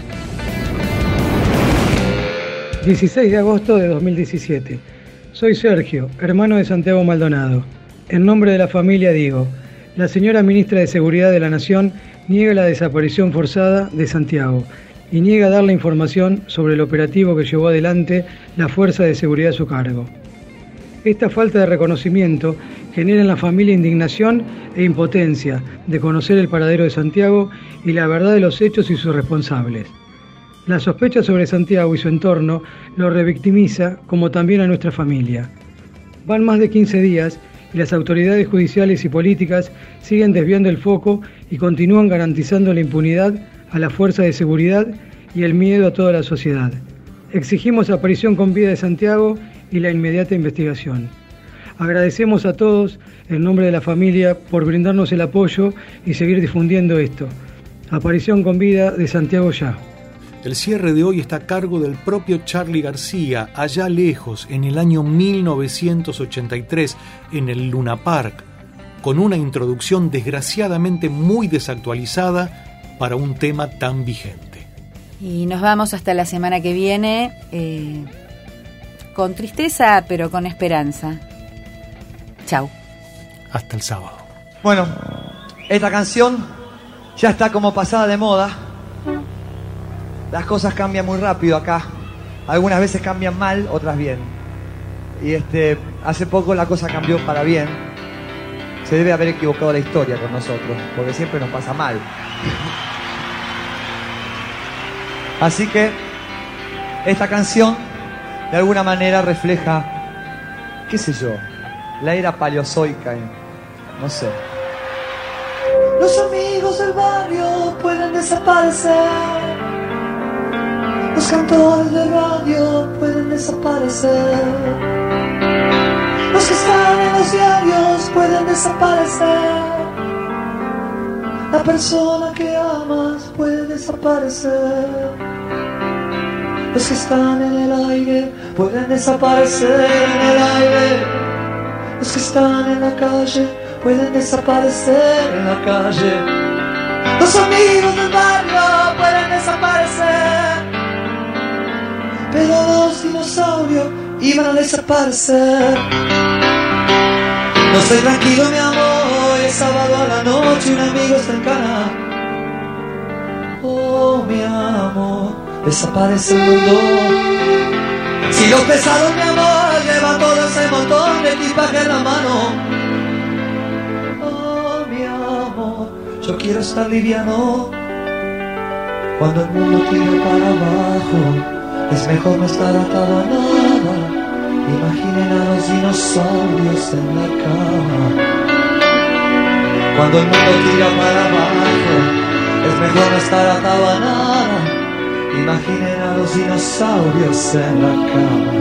16 de agosto de 2017. Soy Sergio, hermano de Santiago Maldonado. En nombre de la familia digo, la señora ministra de Seguridad de la Nación niega la desaparición forzada de Santiago y niega dar la información sobre el operativo que llevó adelante la Fuerza de Seguridad a su cargo. Esta falta de reconocimiento genera en la familia indignación e impotencia de conocer el paradero de Santiago y la verdad de los hechos y sus responsables. La sospecha sobre Santiago y su entorno lo revictimiza, como también a nuestra familia. Van más de 15 días y las autoridades judiciales y políticas siguen desviando el foco y continúan garantizando la impunidad a la fuerza de seguridad y el miedo a toda la sociedad. Exigimos aparición con vida de Santiago y la inmediata investigación. Agradecemos a todos, en nombre de la familia, por brindarnos el apoyo y seguir difundiendo esto. Aparición con vida de Santiago ya. El cierre de hoy está a cargo del propio Charly García, allá lejos, en el año 1983, en el Luna Park, con una introducción desgraciadamente muy desactualizada para un tema tan vigente. Y nos vamos hasta la semana que viene, con tristeza, pero con esperanza. Chau. Hasta el sábado. Bueno, esta canción ya está como pasada de moda. Las cosas cambian muy rápido acá. Algunas veces cambian mal, otras bien. Y hace poco la cosa cambió para bien. Se debe haber equivocado la historia con nosotros, porque siempre nos pasa mal. Así que esta canción de alguna manera refleja, qué sé yo, la era paleozoica, no sé. Los amigos del barrio pueden desaparecer. Los cantores de radio pueden desaparecer. Los que están en los diarios pueden desaparecer. La persona que amas puede desaparecer. Los que están en el aire pueden desaparecer en el aire. Los que están en la calle pueden desaparecer en la calle. Los amigos del barrio pueden desaparecer. Pero los dinosaurios iban a desaparecer. No estoy tranquilo, mi amor, es sábado a la noche, un amigo está en cana. Oh, mi amor, desaparece el mundo. Si los pesados, mi amor, llevan todo ese montón de equipaje en la mano. Oh, mi amor, yo quiero estar liviano. Cuando el mundo tira para abajo, es mejor no estar atado a nada. Imaginen a los dinosaurios en la cama. Cuando el mundo tira para abajo, es mejor no estar atado a nada. Imaginen a los dinosaurios en la cama.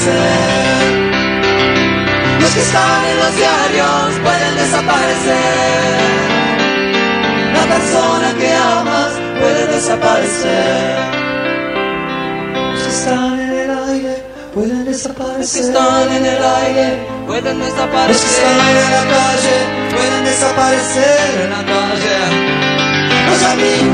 desaparecer. Los que están en los diarios pueden desaparecer. La persona que amas puede desaparecer. Los que están en el aire pueden desaparecer. Los que están en el aire pueden desaparecer. Los que están en la calle pueden desaparecer en la calle. Los amigos